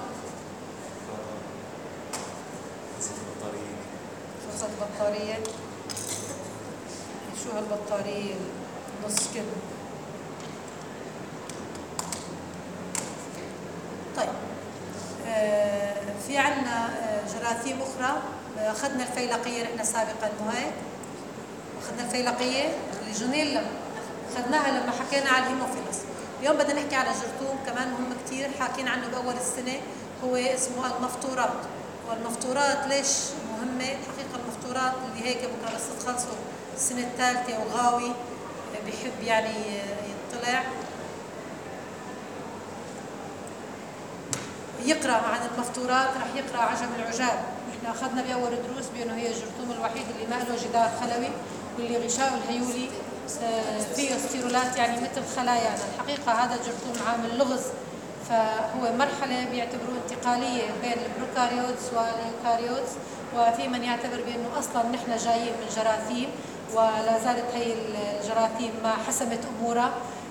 وسط البطارية. شو هالبطارية نص كم؟ طيب في عنا جراثيم أخرى. أخذنا الفيلقية نحن سابقا، مو هيك؟ أخذنا الفيلقية الليجونيلا، أخذناها لما حكينا على الهيموفيلس. اليوم بدنا نحكي على جرثوم كمان مهم كتير حاكين عنه بأول السنة، هو اسمه المفطورات. والمفطورات ليش مهمة؟ الحقيقة المفطورات اللي هيك بكرة بس تخلصوا السنة الثالثة وغاوي بيحب يعني يطلع يقرأ عن المفطورات، رح يقرأ عجب العجاب. نحن أخذنا بأول دروس بأنه هي الجرثوم الوحيد اللي ما له جدار خلوي، واللي غشاء الهيولي فيه ستيرولات يعني مثل خلايانا. الحقيقة هذا الجرثوم عامل لغز، فهو مرحلة بيعتبروه انتقالية بين البروكاريوتس واليوكاريوتس، وفي من يعتبر بأنه أصلا نحن جايين من جراثيم، ولا زالت هي الجراثيم ما حسمت أمورها.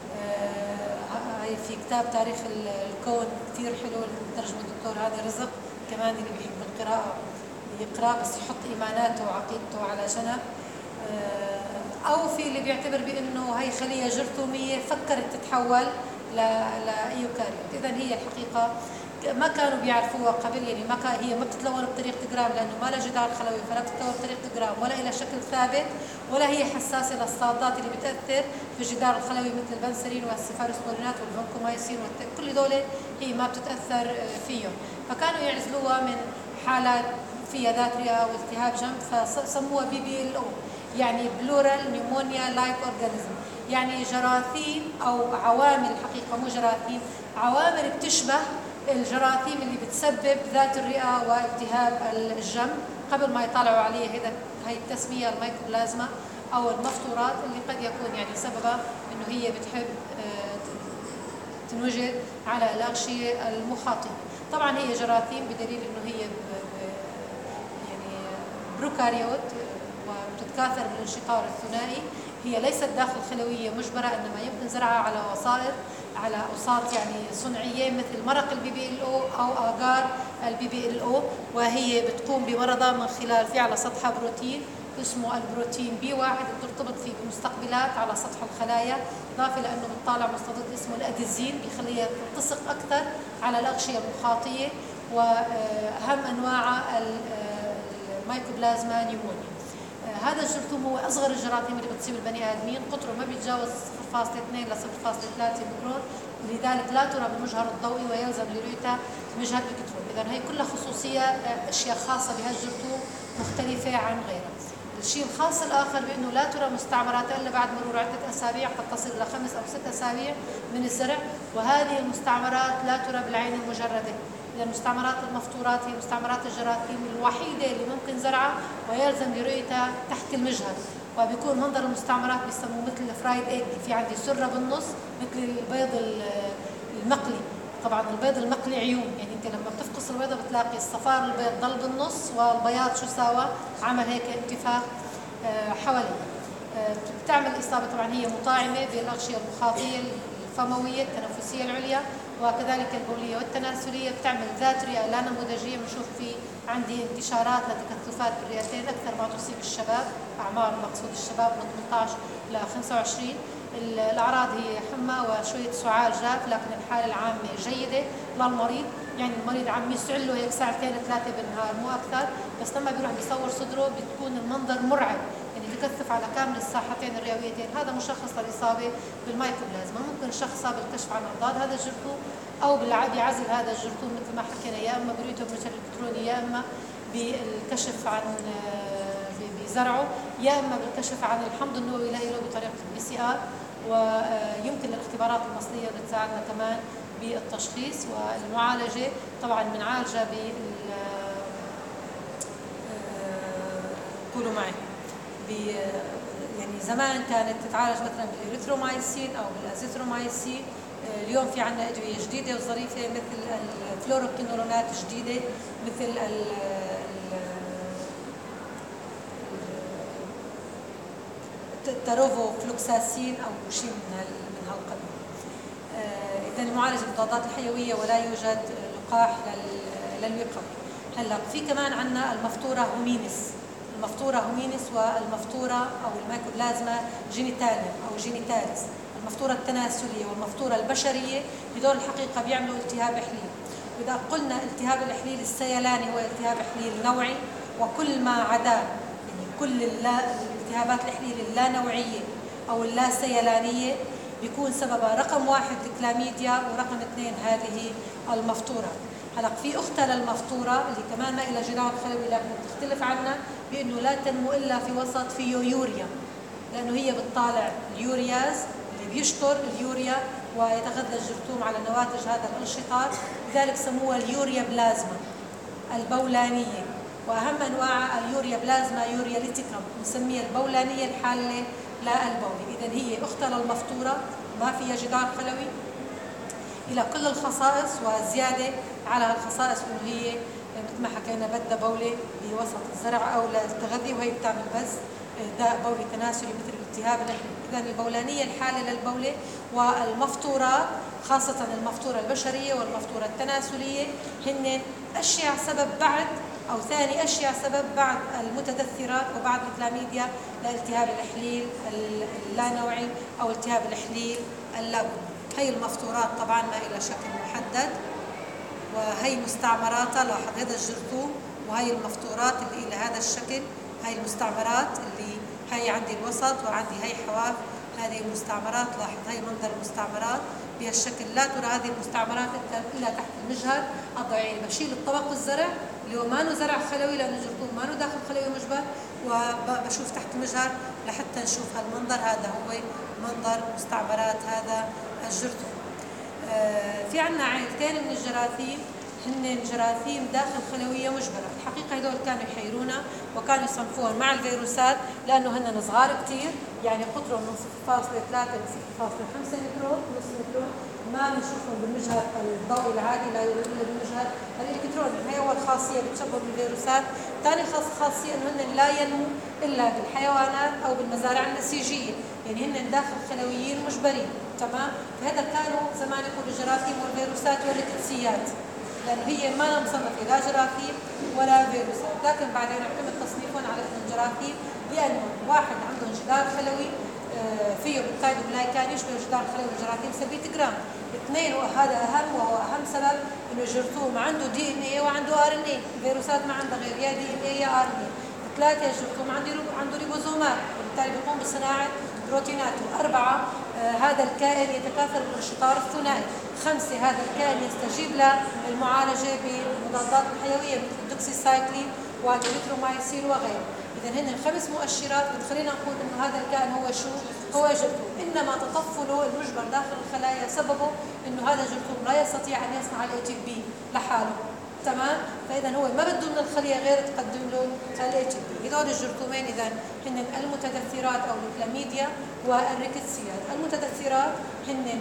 هي في كتاب تاريخ الكون كثير حلو ترجمة الدكتور هاني رزق، كمان اللي بيحب القراءة يقرأ بس يحط إيماناته وعقيدته على جنب. أو في اللي بيعتبر بأنه هي خلية جرثومية فكرت تتحول لإيوكاريوت. إذن هي الحقيقة ما كانوا بيعرفوها قبل، يعني ما كان هي ما بتتلون بطريقه جرام لانه ما لها جدار خلوي، فلا بتتلون بطريقه جرام ولا لها شكل ثابت، ولا هي حساسه للصادات اللي بتاثر في الجدار الخلوي مثل البنسلين والسيفالوسبورينات والفانكومايسين كل دول هي ما بتتاثر فيهم. فكانوا يعزلوها من حالات فيها ذات رئه والتهاب جنب، فسموها BBLO، يعني بلورال نيمونيا لايك اورجانيزم، يعني جراثيم او عوامل، حقيقه مو جراثيم، عوامل بتشبه الجراثيم اللي بتسبب ذات الرئه والتهاب الجنب. قبل ما يطلعوا عليه هي التسميه الميكوبلازما او المفطورات اللي قد يكون يعني سببها انه هي بتحب تنوجد على الاغشيه المخاطيه. طبعا هي جراثيم بدليل انه هي يعني بروكاريوت وبتتكاثر بالانشطار الثنائي. هي ليست داخل خلويه مجبره، انما يمكن زرعها على وسائط، على اوساط يعني صنعيه مثل مرق BBLO او اغار BBLO، وهي بتقوم بمرضها من خلال في على سطحها بروتين اسمه البروتين B1 بترتبط فيه بمستقبلات على سطح الخلايا، اضافه لانه بتطالع مستضد اسمه الاديزين بيخليها تلتصق اكثر على الاغشيه المخاطيه. واهم انواع الميكوبلازما نيمونيا. هذا الجرثوم هو اصغر الجراثيم اللي بتصيب البني ادمين، قطره ما بيتجاوز 0.2 ل 0.3 ميكرون، لذلك لا ترى بالمجهر الضوئي ويلزم لرؤيتها مجهر الكترون. اذا هي كلها خصوصيه اشياء خاصه بهالجرثوم مختلفه عن غيرها. الشيء الخاص الاخر بانه لا ترى مستعمرات الا بعد مرور عده اسابيع، قد تصل الى 5 أو 6 أسابيع من الزرع، وهذه المستعمرات لا ترى بالعين المجرده. إذا مستعمرات المفطورات هي مستعمرات الجراثيم الوحيده اللي ممكن زرعها ويلزم لرؤيتها تحت المجهر، وبيكون منظر المستعمرات بيسموه مثل الفرايد ايج، في عندي سره بالنص مثل البيض المقلي. طبعا البيض المقلي عيون، يعني انت لما بتفقس البيضه بتلاقي الصفار البيض ضل بالنص والبياض شو ساوى، عمل هيك انتفاخ حواليه. بتعمل اصابه، طبعا هي مطاعمه بالاغشيه المخاطيه الفمويه التنفسيه العليا وكذلك البوليه والتناسليه، بتعمل ذات رئه لا نموذجيه. بنشوف في عندي انتشارات لتكثفات بالرئتين اكثر ما تصيب الشباب، اعمار المقصود الشباب من 18 ل 25. الاعراض هي حمى وشويه سعال جاف، لكن الحاله العامه جيده للمريض، يعني المريض عم يسعل له هيك ساعتين 3 بالنهار مو اكثر، بس لما بيروح بيصور صدره بتكون المنظر مرعب، يعني بكثف على كامل الساحتين الرئويتين. هذا مشخص للاصابه بالميكوبلازما. ممكن شخصها بالكشف عن اعضاد هذا الجرثوم او بعزل هذا الجرثوم مثل ما حكينا، يا اما برؤيته بالمجهر الالكتروني، يا اما بالكشف عن بزرعه، يا اما بالكشف عن الحمض النووي له بطريقه PCR. ويمكن الاختبارات المصليه اللي تساعدنا كمان بالتشخيص والمعالجه. طبعا بنعالجها قولوا معي يعني زمان كانت تتعالج مثلا بالاريثرومايسين او بالازيثرومايسين، اليوم في عندنا ادويه جديده وظريفه مثل الفلوروكينولونات جديده، مثل التاروفو فلوكساسين او شيء من هالقبيل. اذا المعالجه بالمضادات الحيويه ولا يوجد لقاح للوقايه. هلا في كمان عندنا المفطوره هومينيس، المفطوره هومينيس والمفطوره او الميكوبلازما جينيتاليا او جينيتاليس، المفطوره التناسليه والمفطوره البشريه، هدول الحقيقه بيعملوا التهاب احليل. واذا قلنا التهاب الاحليل السيلاني هو التهاب احليل نوعي، وكل ما عدا يعني كل التهابات الاحليل اللا نوعيه او اللا سيلانيه بيكون سببها رقم 1 الكلاميديا، ورقم 2 هذه المفطوره. هلا في اختها للمفطوره اللي كمان ما لها جدار خلوي لكن بتختلف عنها بانه لا تنمو الا في وسط فيه يوريا، لانه هي بتطالع اليورياز اللي بيشطر اليوريا ويتغذى الجرثوم على نواتج هذا الانشطار، لذلك سموها اليوريا بلازما البولانيه. واهم انواع اليوريا بلازما يوريا ليتيكم، نسميها البولانيه الحاله للبول. اذا هي اختها للمفطوره، ما فيها جدار خلوي، إلى كل الخصائص وزيادة على الخصائص اللي هي مثل ما حكينا بدها بولة بوسط الزرع أو للتغذي، وهي بتعمل بس داء بولي تناسلي مثل الالتهاب الأحليل. إذا البولانية الحالة للبولة، والمفطورات خاصة المفطورة البشرية والمفطورة التناسلية هن أشيع سبب بعد أو ثاني أشيع سبب بعد المتدثرات وبعد الكلاميديا لالتهاب الإحليل اللانوعي أو التهاب الإحليل اللابوني. هي المفطورات طبعا ما إلى شكل محدد، وهي مستعمراتها. لاحظ هذا الجرثوم وهي المفطورات اللي إلى هذا الشكل، هاي المستعمرات اللي هاي عندي الوسط وعندي هاي حواف، هذه المستعمرات. لاحظ هاي منظر المستعمرات بهالشكل. لا ترى هذه المستعمرات إلا تحت المجهر الضعيف. بشيل الطبق الزرع اللي هو ما زرع خلوي لأنه الجرثوم ما داخل خلوي مجبر، وبشوف تحت المجهر لحتى نشوف هالمنظر. هذا هو منظر مستعمرات هذا الجرثوم. في عنا عائلتين من الجراثيم، هن جراثيم داخل خلوية مجبرة. الحقيقة هدول كانوا يحيرونا وكانوا يصنفوهم مع الفيروسات لأنه هن صغار كتير، يعني قطرهم من 0.3 ل 0.5 ميكرون، نص ميكرون. ما بنشوفهم بالمجهر الضوئي العادي، لا يوجد إلا بالمجهر الإلكتروني. هي أول خاصية بتشبه بالفيروسات. ثاني خاصية إنه هن لا ينمو إلا بالحيوانات أو بالمزارع النسيجية، يعني هن داخل خلويين مجبرين. تمام. فهذا كانوا زمان يقولوا الجراثيم والفيروسات والريكتسيات، لأنه هي ما مصنفة لا جراثيم ولا فيروسات. لكن بعدين اعتمد تصنيفهم على أن الجراثيم لأنه واحد عندهم جدار خلوي فيه بالتايد وبلايكان يشبه جدار خلوي الجراثيم 700 جرام. اثنين، وهذا أهم وهو أهم سبب، إنه الجرثوم عنده دي ان اي وعنده ار ان اي. الفيروسات ما عندها غير يا دي ان اي يا ار ان اي. ثلاثة، الجرثوم عنده ريبوزومات وبالتالي بيقوم بصناعة بروتينات. وأربعة، هذا الكائن يتكاثر بالانشطار الثنائي. خمسة، هذا الكائن يستجيب للمعالجة بالمضادات الحيوية مثل الدوكسيسايكلين والإريثرومايسين وغيره. إذا هن 5 مؤشرات بتخلينا نقول إنه هذا الكائن هو شو؟ هو جرثوم. إنما تطفله المجبر داخل الخلايا سببه إنه هذا الجرثوم لا يستطيع أن يصنع ال ATP لحاله. تمام. فإذا هو ما بده من الخلية غير تقدم له ال ATP. هذول الجرثومين إذا هن المتدثرات أو الكلاميديا والريكتسيات. المتدثرات هن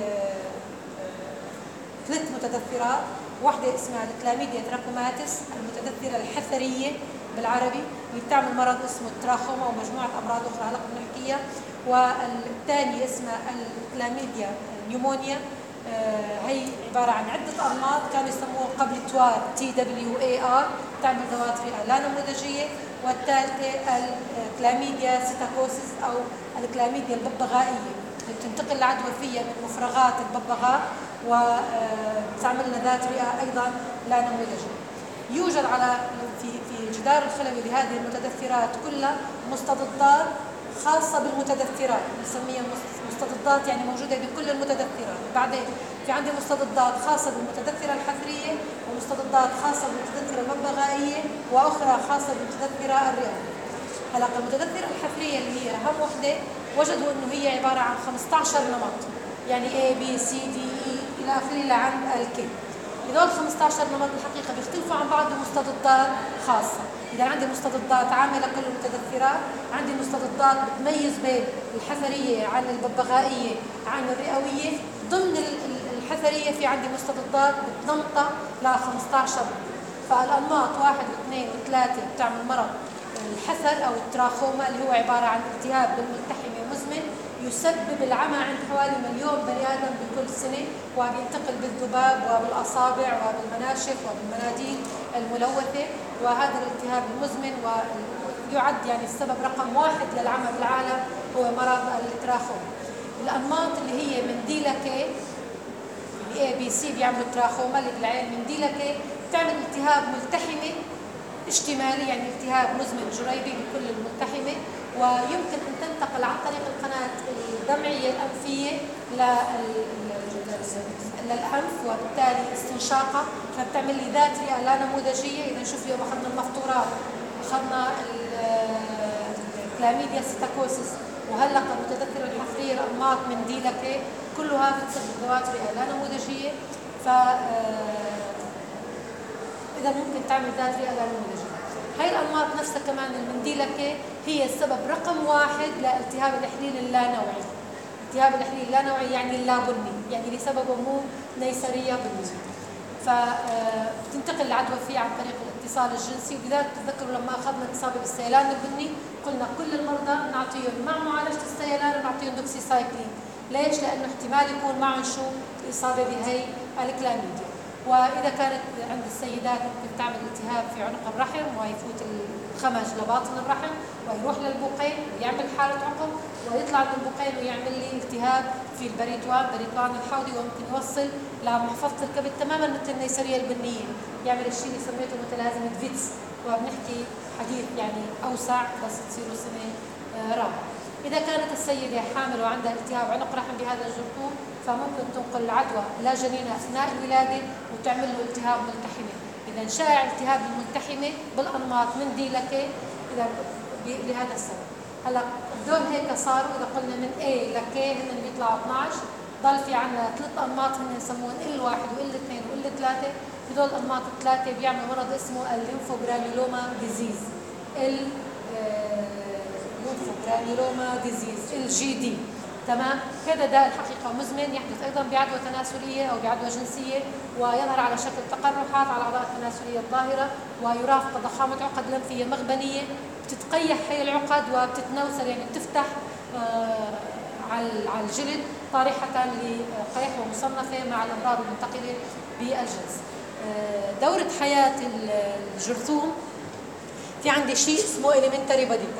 3 متدثرات. واحدة اسمها الكلاميديا تراكوماتيس المتدثرة الحثرية بالعربي، اللي بتعمل مرض اسمه التراخوما ومجموعة أمراض أخرى هلا بنحكيها. والثانية اسمها الكلاميديا نيومونيا، هي عبارة عن عدة أنماط كانوا يسموها قبل توار TWAR، تعمل ذوات رئة لا نموذجية. والثالثة الكلاميديا سيتاكوسيس أو الكلاميديا الببغائية، اللي بتنتقل العدوى فيها من مفرغات الببغاء وبتعمل لنا ذات رئة أيضا لا نموذجية. يوجد في الجدار الخلوي لهذه المتدثرات كلها مستضدات خاصة بالمتدثرات، نسميها مستضدات يعني موجودة بكل المتدثرات. بعدين في عندي مستضدات خاصة بالمتدثرة الحثرية، ومستضدات خاصة بالمتدثرة الببغائية، وأخرى خاصة بالمتدثرة الرئوية. هلا المتدثرة الحثرية اللي هي أهم وحدة وجدوا إنه هي عبارة عن 15 نمط، يعني A B C D E إلى آخره لعند الكي. هذول 15 نمط الحقيقة بيختلفوا عن بعض بمستضدات خاصة. إذا عندي مستضدات عامة لكل المتدثرات، عندي مستضدات بتميز بين الحثرية عن الببغائية عن الرئوية. ضمن الحثرية في عندي مستضدات بتنمطها ل 15. فالأنماط 1 و2 و3 بتعمل مرض الحثر أو التراخوما، اللي هو عبارة عن التهاب بالملتحمة مزمن يسبب العمى عند حوالي 1,000,000 بني آدم بكل سنة، وبينتقل بالذباب وبالأصابع وبالمناشف وبالمناديل الملوثة. وهذا الالتهاب المزمن ويعد يعني السبب رقم 1 للعمى بالعالم هو مرض التراخوما. الأنماط اللي هي منديلكي ABC بيعملوا تراخوما اللي بالعين. منديلكي بتعمل التهاب ملتحمة اشتمالي، يعني التهاب مزمن جريبي بكل الملتحمة، ويمكن أن تنتقل عن طريق القناة الدمعية الأنفية للأنف وبالتالي استنشاقها، فبتعمل لي ذات رئة لا نموذجية. إذا نشوف اليوم أخذنا المفطورات، أخذنا الكلاميديا سيتاكوسيس، وهلا المتدثرة الحثرية الأنماط منديلكي، كلها بتسبب ذوات رئة لا نموذجية. إذا ممكن تعمل ذات رئة لا نموذجية. هاي الأنماط نفسها كمان المنديلكي هي السبب رقم 1 لالتهاب الإحليل اللانوعي. التهاب الإحليل اللانوعي يعني اللا بني، يعني لسببه مو نيسرية بني. فتنتقل العدوى فيه عن طريق الاتصال الجنسي. وبذلك تذكروا لما أخذنا الإصابة بالسيلان البني قلنا كل المرضى نعطيهم مع معالجة السيلان ونعطيهم دوكسيسايكلين. ليش؟ لأنه احتمال يكون معهم شو؟ إصابة بهي الكلاميديا. وإذا كانت عند السيدات ممكن تعمل التهاب في عنق الرحم ويفوت الخمج لباطن الرحم ويروح للبقين ويعمل حالة عقم، ويطلع من البقين ويعمل لي التهاب في بريتوان الحوضي، وممكن يوصل لمحفظة الكبد تماما مثل النيسرية البنية، يعمل الشيء اللي سميته متلازمة فيتس، وبنحكي حديث يعني أوسع بس تصيروا سنة رابعة. إذا كانت السيدة حامل وعندها التهاب عنق رحم بهذا الجرثوم فممكن تنقل العدوى لجنينها أثناء الولادة وتعمل له التهاب ملتحمة. إذا شائع التهاب الملتحمة بالأنماط من دي لك إذا لهذا السبب. هلا دول هيك صاروا إذا قلنا من A ل K هن بيطلعوا 12، ضل في عندنا 3 أنماط هن يسمون L1 وL2 وL3. هدول الأنماط الثلاثة بيعملوا مرض اسمه الليمفوجرانيلوما ديزيز، الليمفوجرانيلوما ديزيز LGD. تمام. هذا داء الحقيقة مزمن يحدث أيضا بعدوى تناسلية أو بعدوى جنسية، ويظهر على شكل تقرحات على الأعضاء التناسلية الظاهرة، ويرافق ضخامة عقد لمفية مغبنية بتتقيح هي العقد وبتتنوسل يعني بتفتح على الجلد طارحة لقيح ومصنفة مع الأمراض المنتقلة بالجنس. دورة حياة الجرثوم في عندي شيء اسمه elementary body.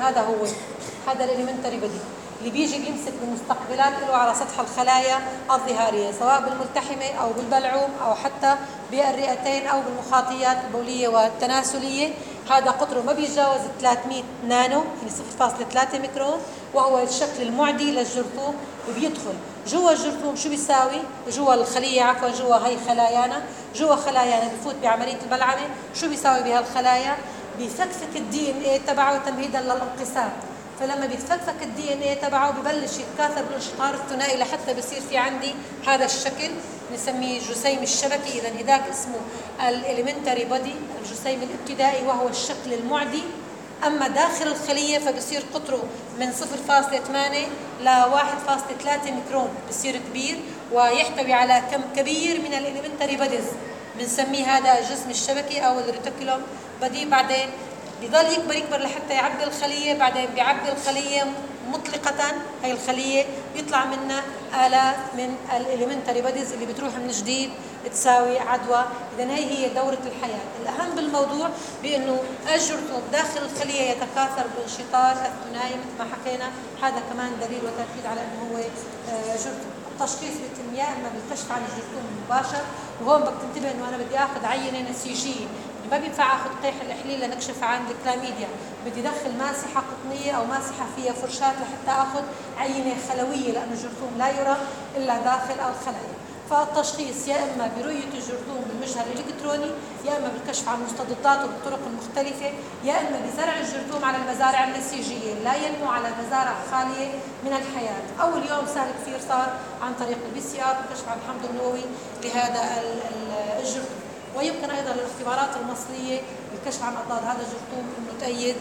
هذا الاليمنتري بودي اللي بيجي بيمسك بمستقبلات له على سطح الخلايا الظهاريه، سواء بالملتحمه او بالبلعوم او حتى بالرئتين او بالمخاطيات البوليه والتناسليه. هذا قطره ما بيتجاوز 300 نانو يعني 0.3 ميكرون، وهو الشكل المعدي للجرثوم. وبيدخل جوا الجرثوم شو بيساوي؟ جوا الخليه جوا هي خلايانا، جوا خلايانا بفوت بعمليه البلعمه. شو بيساوي بهالخلايا؟ بيفكفك الدي ان ايه تبعه تمهيدا للانقسام. فلما بيتفكفك الدي ان ايه تبعه ببلش يتكاثر بالانشطار الثنائي لحتى بصير في عندي هذا الشكل بنسميه الجسيم الشبكي. اذا هداك اسمه الاليمنتري بودي، الجسيم الابتدائي، وهو الشكل المعدي. اما داخل الخليه فبصير قطره من 0.8 ل 1.3 ميكرون، بصير كبير ويحتوي على كم كبير من الاليمنتري بوديز، بنسميه هذا الجسم الشبكي او الريتيكولوم بودي. بعدين بضل يكبر لحتى يعبي الخليه، بعدين بيعبي الخليه مطلقه. هي الخليه بيطلع منها آلاف من الاليمنتري بوديز اللي بتروح من جديد تساوي عدوى. اذا هي دوره الحياه. الاهم بالموضوع بانه الجرثوم داخل الخليه يتكاثر بانشطار الثنائي مثل ما حكينا. هذا كمان دليل وتاكيد على انه هو جرثوم. التشخيص بيتم يا اما بالكشف عن الجرثوم المباشر، وهون بدك تنتبه انه انا بدي اخذ عينه نسيجيه، ما بينفع اخذ قيح الاحليل لنكشف عن الكلاميديا، بدي ادخل ماسحه قطنيه او ماسحه فيها فرشاه لحتى اخذ عينه خلويه، لانه الجرثوم لا يرى الا داخل الخلايا. فالتشخيص يا اما برؤيه الجرثوم بالمجهر الالكتروني، يا اما بالكشف عن مستضداته بالطرق المختلفه، يا اما بزرع الجرثوم على المزارع النسيجيه، لا ينمو على مزارع خاليه من الحياه. اول يوم سهل كثير صار عن طريق الPCR والكشف عن الحمض النووي لهذا الجرثوم. ويمكن ايضا الاختبارات المصريه بالكشف عن اضداد هذا الجرثوم انه تؤيد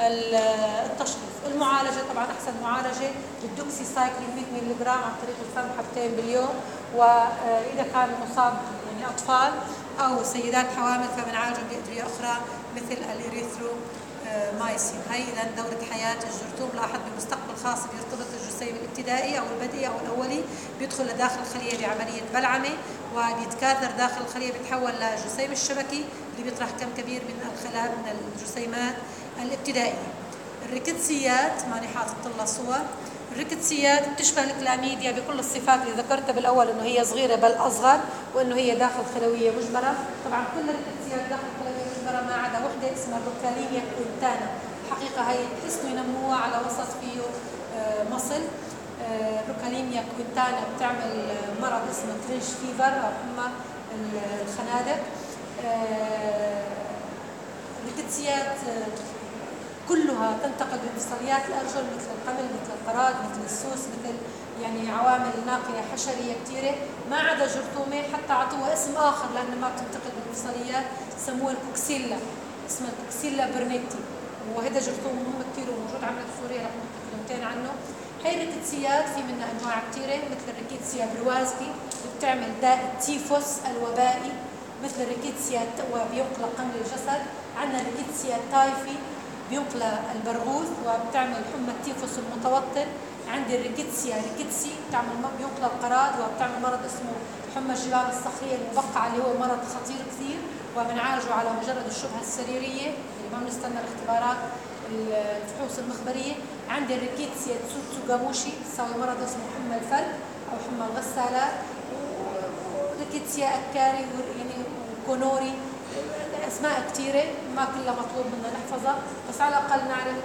التشخيص. المعالجه طبعا احسن معالجه بالدوكسي سايكلين 100 ملغ عن طريق الفم حبتين باليوم. واذا كان المصاب يعني اطفال او سيدات حوامل فبنعالجهم بادويه اخرى مثل الاريثرومايسين. هي اذا دوره حياه الجرثوم لاحظ بمستقبل خاص بيرتبط الجسيم الابتدائي او البدئي او الاولي، بيدخل لداخل الخليه بعمليه بلعمه وبيتكاثر داخل الخليه، بيتحول لجسيم الشبكي اللي بيطرح كم كبير من الخلايا من الجسيمات الابتدائيه. الريكتسيات ماني حاطط لها صور. الريكتسيات بتشبه الكلاميديا بكل الصفات اللي ذكرتها بالاول، انه هي صغيره بل اصغر، وانه هي داخل خلويه مجبره. طبعا كل الريكتسيات داخل خلويه مجبره ما عدا وحده اسمها الروكالينيا كوينتانا. الحقيقه هي بحسنوا ينموها على وسط فيه مصل. روكالينيا كوينتانا بتعمل مرض اسمه ترينش فيفر او حمى الخنادق. الريكتسيات كلها تنتقل بمفصليات الارجل مثل القمل مثل القراد مثل السوس مثل يعني عوامل ناقله حشريه كثيره، ما عدا جرثومه حتى اعطوها اسم اخر لانها ما بتنتقل بالمفصليات، سموها الكوكسيلا، اسمها الكوكسيلا برنيتي، وهذا جرثوم مهم كثير وموجود عندنا بسوريا رح نحكي كلمتين عنه. هي الريكتسيات في منها انواع كثيره مثل الريكتسيا بروازكي بتعمل داء التيفوس الوبائي، مثل الريكتسيا وبينقل قمل الجسد. عندنا الريكتسيا تايفي بينقل البرغوث وبتعمل حمى التيفوس المتوطن. عندي الريكتسيا ريكتسي بتعمل بينقل القراد وبتعمل مرض اسمه حمى الجبال الصخريه المبقعه اللي هو مرض خطير كثير وبنعالجه على مجرد الشبهه السريريه اللي ما بنستنى الاختبارات الفحوص المخبريه. عندي الريكتسيا تسوتسوغاموشي تساوي مرض اسمه حمى الفلك او حمى الغسالات. ريكيتسيا أكاري يعني وكونوري، أسماء كثيرة ما كلها مطلوب منا نحفظها، بس على الأقل نعرف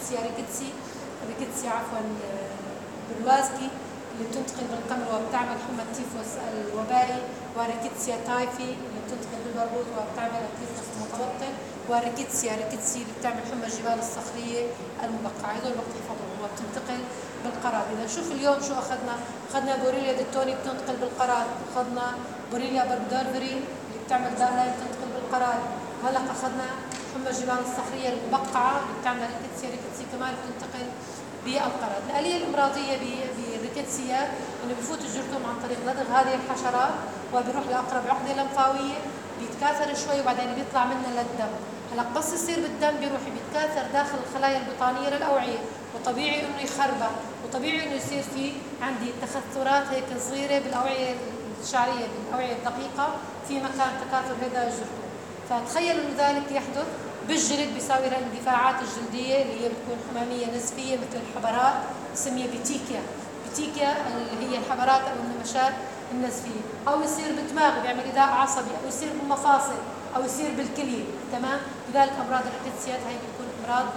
ريكيتسيا عفوا بروازكي اللي بتنتقل بالقمل وبتعمل حمى التيفوس الوبائي، وريكيتسيا تايفي اللي بتنتقل بالبرغوث وبتعمل التيفوس المتبطن، وريكيتسي اللي بتعمل حمى الجبال الصخرية المبقعة. هذول وقت تحفظهم وبتنتقل بالقراد. إذا نشوف اليوم شو أخذنا بوريليا ديتوني بتنتقل بالقراد، أخذنا بوريليا بربدورفري اللي بتعمل دالاي بتنتقل بالقراد، هلا أخذنا حمى الجبال الصخرية المبقعة اللي بتعمل ريكيتسي كمان بتنتقل بالقراد. الآلية الإمراضية بالريكيتسيا إنه بفوت الجرثوم عن طريق لدغ هذه الحشرات وبيروح لأقرب عقدة لمفاوية، بيتكاثر شوي وبعدين بيطلع منها للدم. هلا بس يصير بالدم بيروح بيتكاثر داخل الخلايا البطانية للأوعية، وطبيعي إنه يخربها، وطبيعي إنه يصير في عندي تخثرات هيك صغيرة بالأوعية الشعرية بالأوعية الدقيقة في مكان تكاثر هذا الجرثوم. فتخيلوا إنه ذلك يحدث بالجلد، بيساوي لها الاندفاعات الجلدية اللي هي بتكون حمامية نزفية مثل الحبرات بسميها بيتيكيا اللي هي الحبرات أو النمشات النزفية، أو يصير بالدماغ بيعمل إيذاء عصبي، أو يصير بالمفاصل، أو يصير بالكلية. تمام. لذلك أمراض الريكيتسيات هي بتكون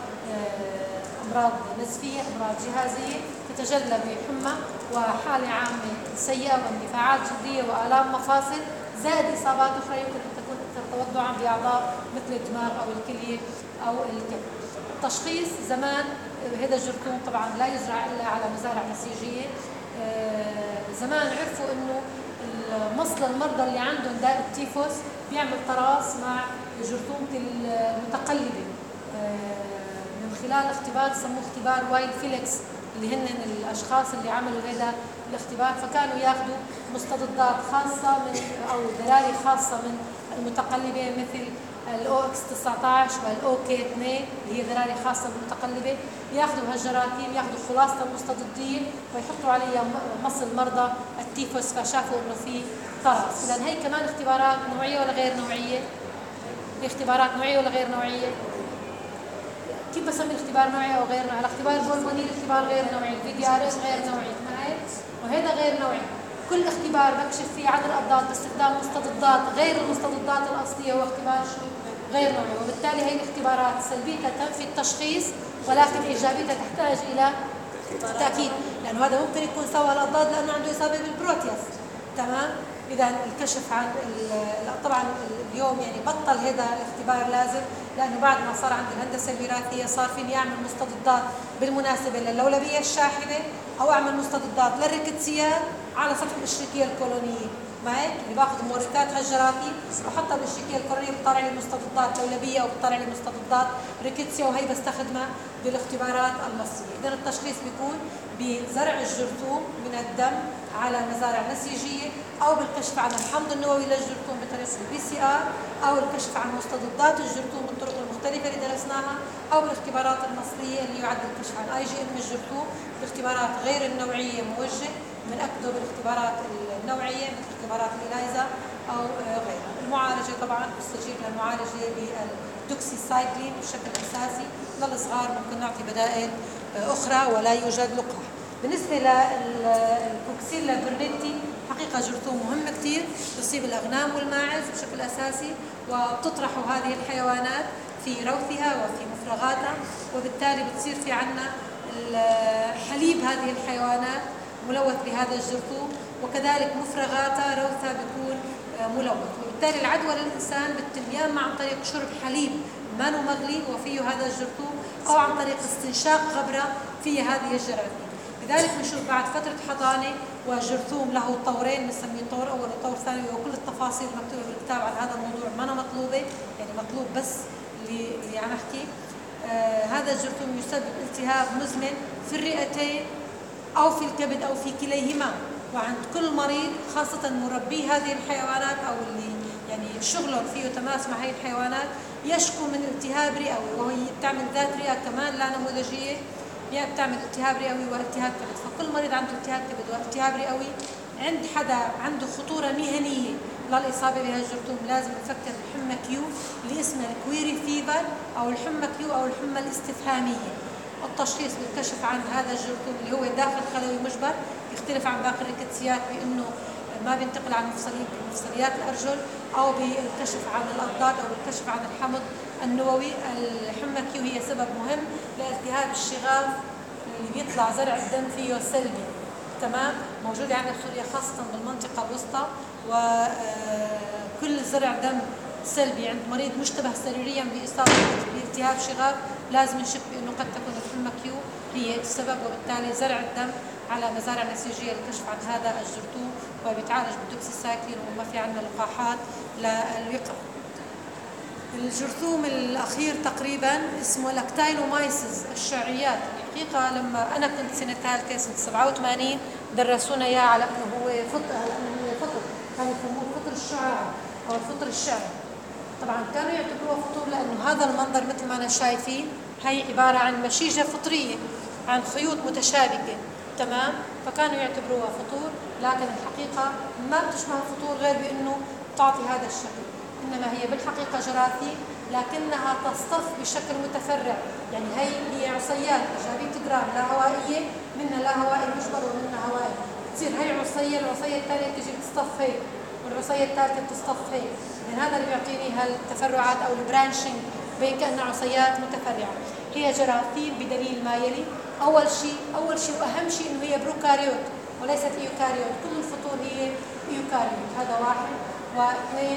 أمراض نزفية، أمراض جهازية تتجلى بحمى وحالة عامة سيئة واندفاعات جلدية وآلام مفاصل، زائد إصابات أخرى يمكن أن تكون أكثر توضعا بأعضاء مثل الدماغ أو الكلية أو الكبد. التشخيص زمان هذا الجرثوم طبعا لا يزرع إلا على مزارع نسيجية. زمان عرفوا إنه مصل المرضى اللي عندهم داء التيفوس بيعمل تراص مع جرثومة المتقلبة من خلال اختبار سموه اختبار وايل فيليكس، اللي هن الأشخاص اللي عملوا هذا الاختبار، فكانوا ياخذوا مستضدات خاصة أو دلالة خاصة من المتقلبة مثل الOX 19 والOK2 اللي هي دلالة خاصة بالمتقلبة، ياخذوا هالجراثيم، ياخذوا خلاصة المستضدية ويحطوا عليها مصل مرضى التيفوس، فشافوا انه في تراص. اذا هي كمان اختبارات نوعية ولا غير نوعية؟ هي اختبارات نوعية ولا غير نوعية؟ كيف بسمي الاختبار نوعي او غير نوعي؟ الاختبار البولموني الاختبار غير نوعي، الVDRS غير نوعي، معي؟ وهذا غير نوعي. كل اختبار بكشف فيه عن الأضداد باستخدام مستضدات غير المستضدات الأصلية هو اختبار غير نوعي، وبالتالي هي الاختبارات سلبيتها تنفي التشخيص ولكن إيجابيتها تحتاج إلى تأكيد، لأنه هذا ممكن يكون سوى الأضداد لأنه عنده إصابة بالبروتياس. تمام. إذا الكشف عن طبعا اليوم يعني بطل هذا الاختبار لازم، لأنه بعد ما صار عندي الهندسة الوراثية صار فيني أعمل مستضدات بالمناسبة للولبية الشاحبة، أو أعمل مستضدات للريكيتسيات على سطح الإشريكية الكولونية. معك اللي باخذ مورثات هالجراثيم بحطها بالإشريكية الكولونية، بتطلع لي مستضدات لولبية وبتطلع لي مستضدات ريكيتسيا، وهي بستخدمها بالاختبارات المصرية. إذا التشخيص بيكون بزرع الجرثوم من الدم على مزارع نسيجية، أو بالكشف عن الحمض النووي للجرثوم بطريقة الPCR، أو الكشف عن مستضدات الجرثوم بالطرق المختلفة اللي درسناها، أو بالاختبارات المصرية اللي يعد الكشف عن IgM الجرثوم باختبارات غير النوعية موجه بنأكده بالاختبارات النوعية مثل اختبارات الإلايزا أو غيرها. المعالجة طبعا بستجيب للمعالجة بالدوكسيسايكلين بشكل أساسي، للصغار ممكن نعطي بدائل أخرى ولا يوجد لقاح. بالنسبة للكوكسيلا برنيتي حقيقة جرثوم مهم كتير، يصيب الأغنام والماعز بشكل أساسي، وبتطرح هذه الحيوانات في روثها وفي مفرغاتها، وبالتالي بتصير في عنا حليب هذه الحيوانات ملوث بهذا الجرثوم، وكذلك مفرغاتها روثها بيكون ملوث، وبالتالي العدوى للإنسان بتتم يا إما عن طريق شرب حليب ما مغلي وفيه هذا الجرثوم، أو عن طريق استنشاق غبرة فيه هذه الجراثيم. لذلك بنشوف بعد فترة حضانة وجرثوم له طورين بنسميه طور أول وطور ثاني، وكل التفاصيل مكتوبة بالكتاب عن هذا الموضوع ما أنا مطلوبة، يعني مطلوب بس اللي عم أحكي. هذا الجرثوم يسبب التهاب مزمن في الرئتين أو في الكبد أو في كليهما، وعند كل مريض خاصة مربي هذه الحيوانات أو اللي يعني شغلهم فيه تماس مع هذه الحيوانات يشكو من التهاب رئوي، وهي بتعمل ذات رئة كمان لا نموذجية، يا بتعمل التهاب رئوي والتهاب كبد. فكل مريض عنده التهاب كبد والتهاب رئوي عند حدا عنده خطورة مهنية للإصابة بهذا الجرثوم لازم نفكر بحمى كيو اللي اسمها الكويري فيفر أو الحمى كيو أو الحمى الاستفهامية. التشخيص بالكشف عن هذا الجرثوم اللي هو داخل خلوي مجبر يختلف عن باقي الريكيتسيات بأنه ما بينتقل عن مفصليات الأرجل أو بالكشف عن الأضداد أو بالكشف عن الحمض النووي. الحمى كيو هي سبب مهم لالتهاب الشغاف اللي بيطلع زرع الدم فيه سلبي. تمام، موجودة عندنا بسوريا خاصة بالمنطقة الوسطى، وكل زرع دم سلبي عند مريض مشتبه سريريا بإصابة بالتهاب شغاف لازم نشك بأنه قد تكون الحمى كيو هي السبب، وبالتالي زرع الدم على مزارع نسيجية للكشف عن هذا الجرثوم، وبيتعالج بالدوكسيسايكلين وما في عندنا لقاحات للوقاية. الجرثوم الأخير تقريبا اسمه لاكتايلومايسيس الشعيات. الحقيقة لما أنا كنت سنة ثالثة سنة 87 درسونا إياه على أنه هو فطر، كانوا يسموه فطر الشعاع أو الفطر الشعري. طبعا كانوا يعتبروه فطور لأنه هذا المنظر مثل ما أنا شايفين هي عبارة عن مشيجة فطرية عن خيوط متشابكة. تمام، فكانوا يعتبروها فطور، لكن الحقيقة ما بتشبه الفطور غير بأنه تعطي هذا الشكل، إنما هي بالحقيقة جراثيم لكنها تصطف بشكل متفرع. يعني هي عصيات إيجابية جرام لا هوائية، منها لا هوائي مجبر ومنها هوائي، تصير هي عصية، العصية الثانية تجي تصطف هي، والعصية الثالثة تصطف هي. من هذا اللي بيعطيني هالتفرعات أو البرانشنج بين كأنها عصيات متفرعة. هي جراثيم بدليل ما يلي. أول شيء وأهم شيء إنه هي بروكاريوت وليست إيوكاريوت. كل الفطور هي إيوكاريوت، هذا واحد. واثنين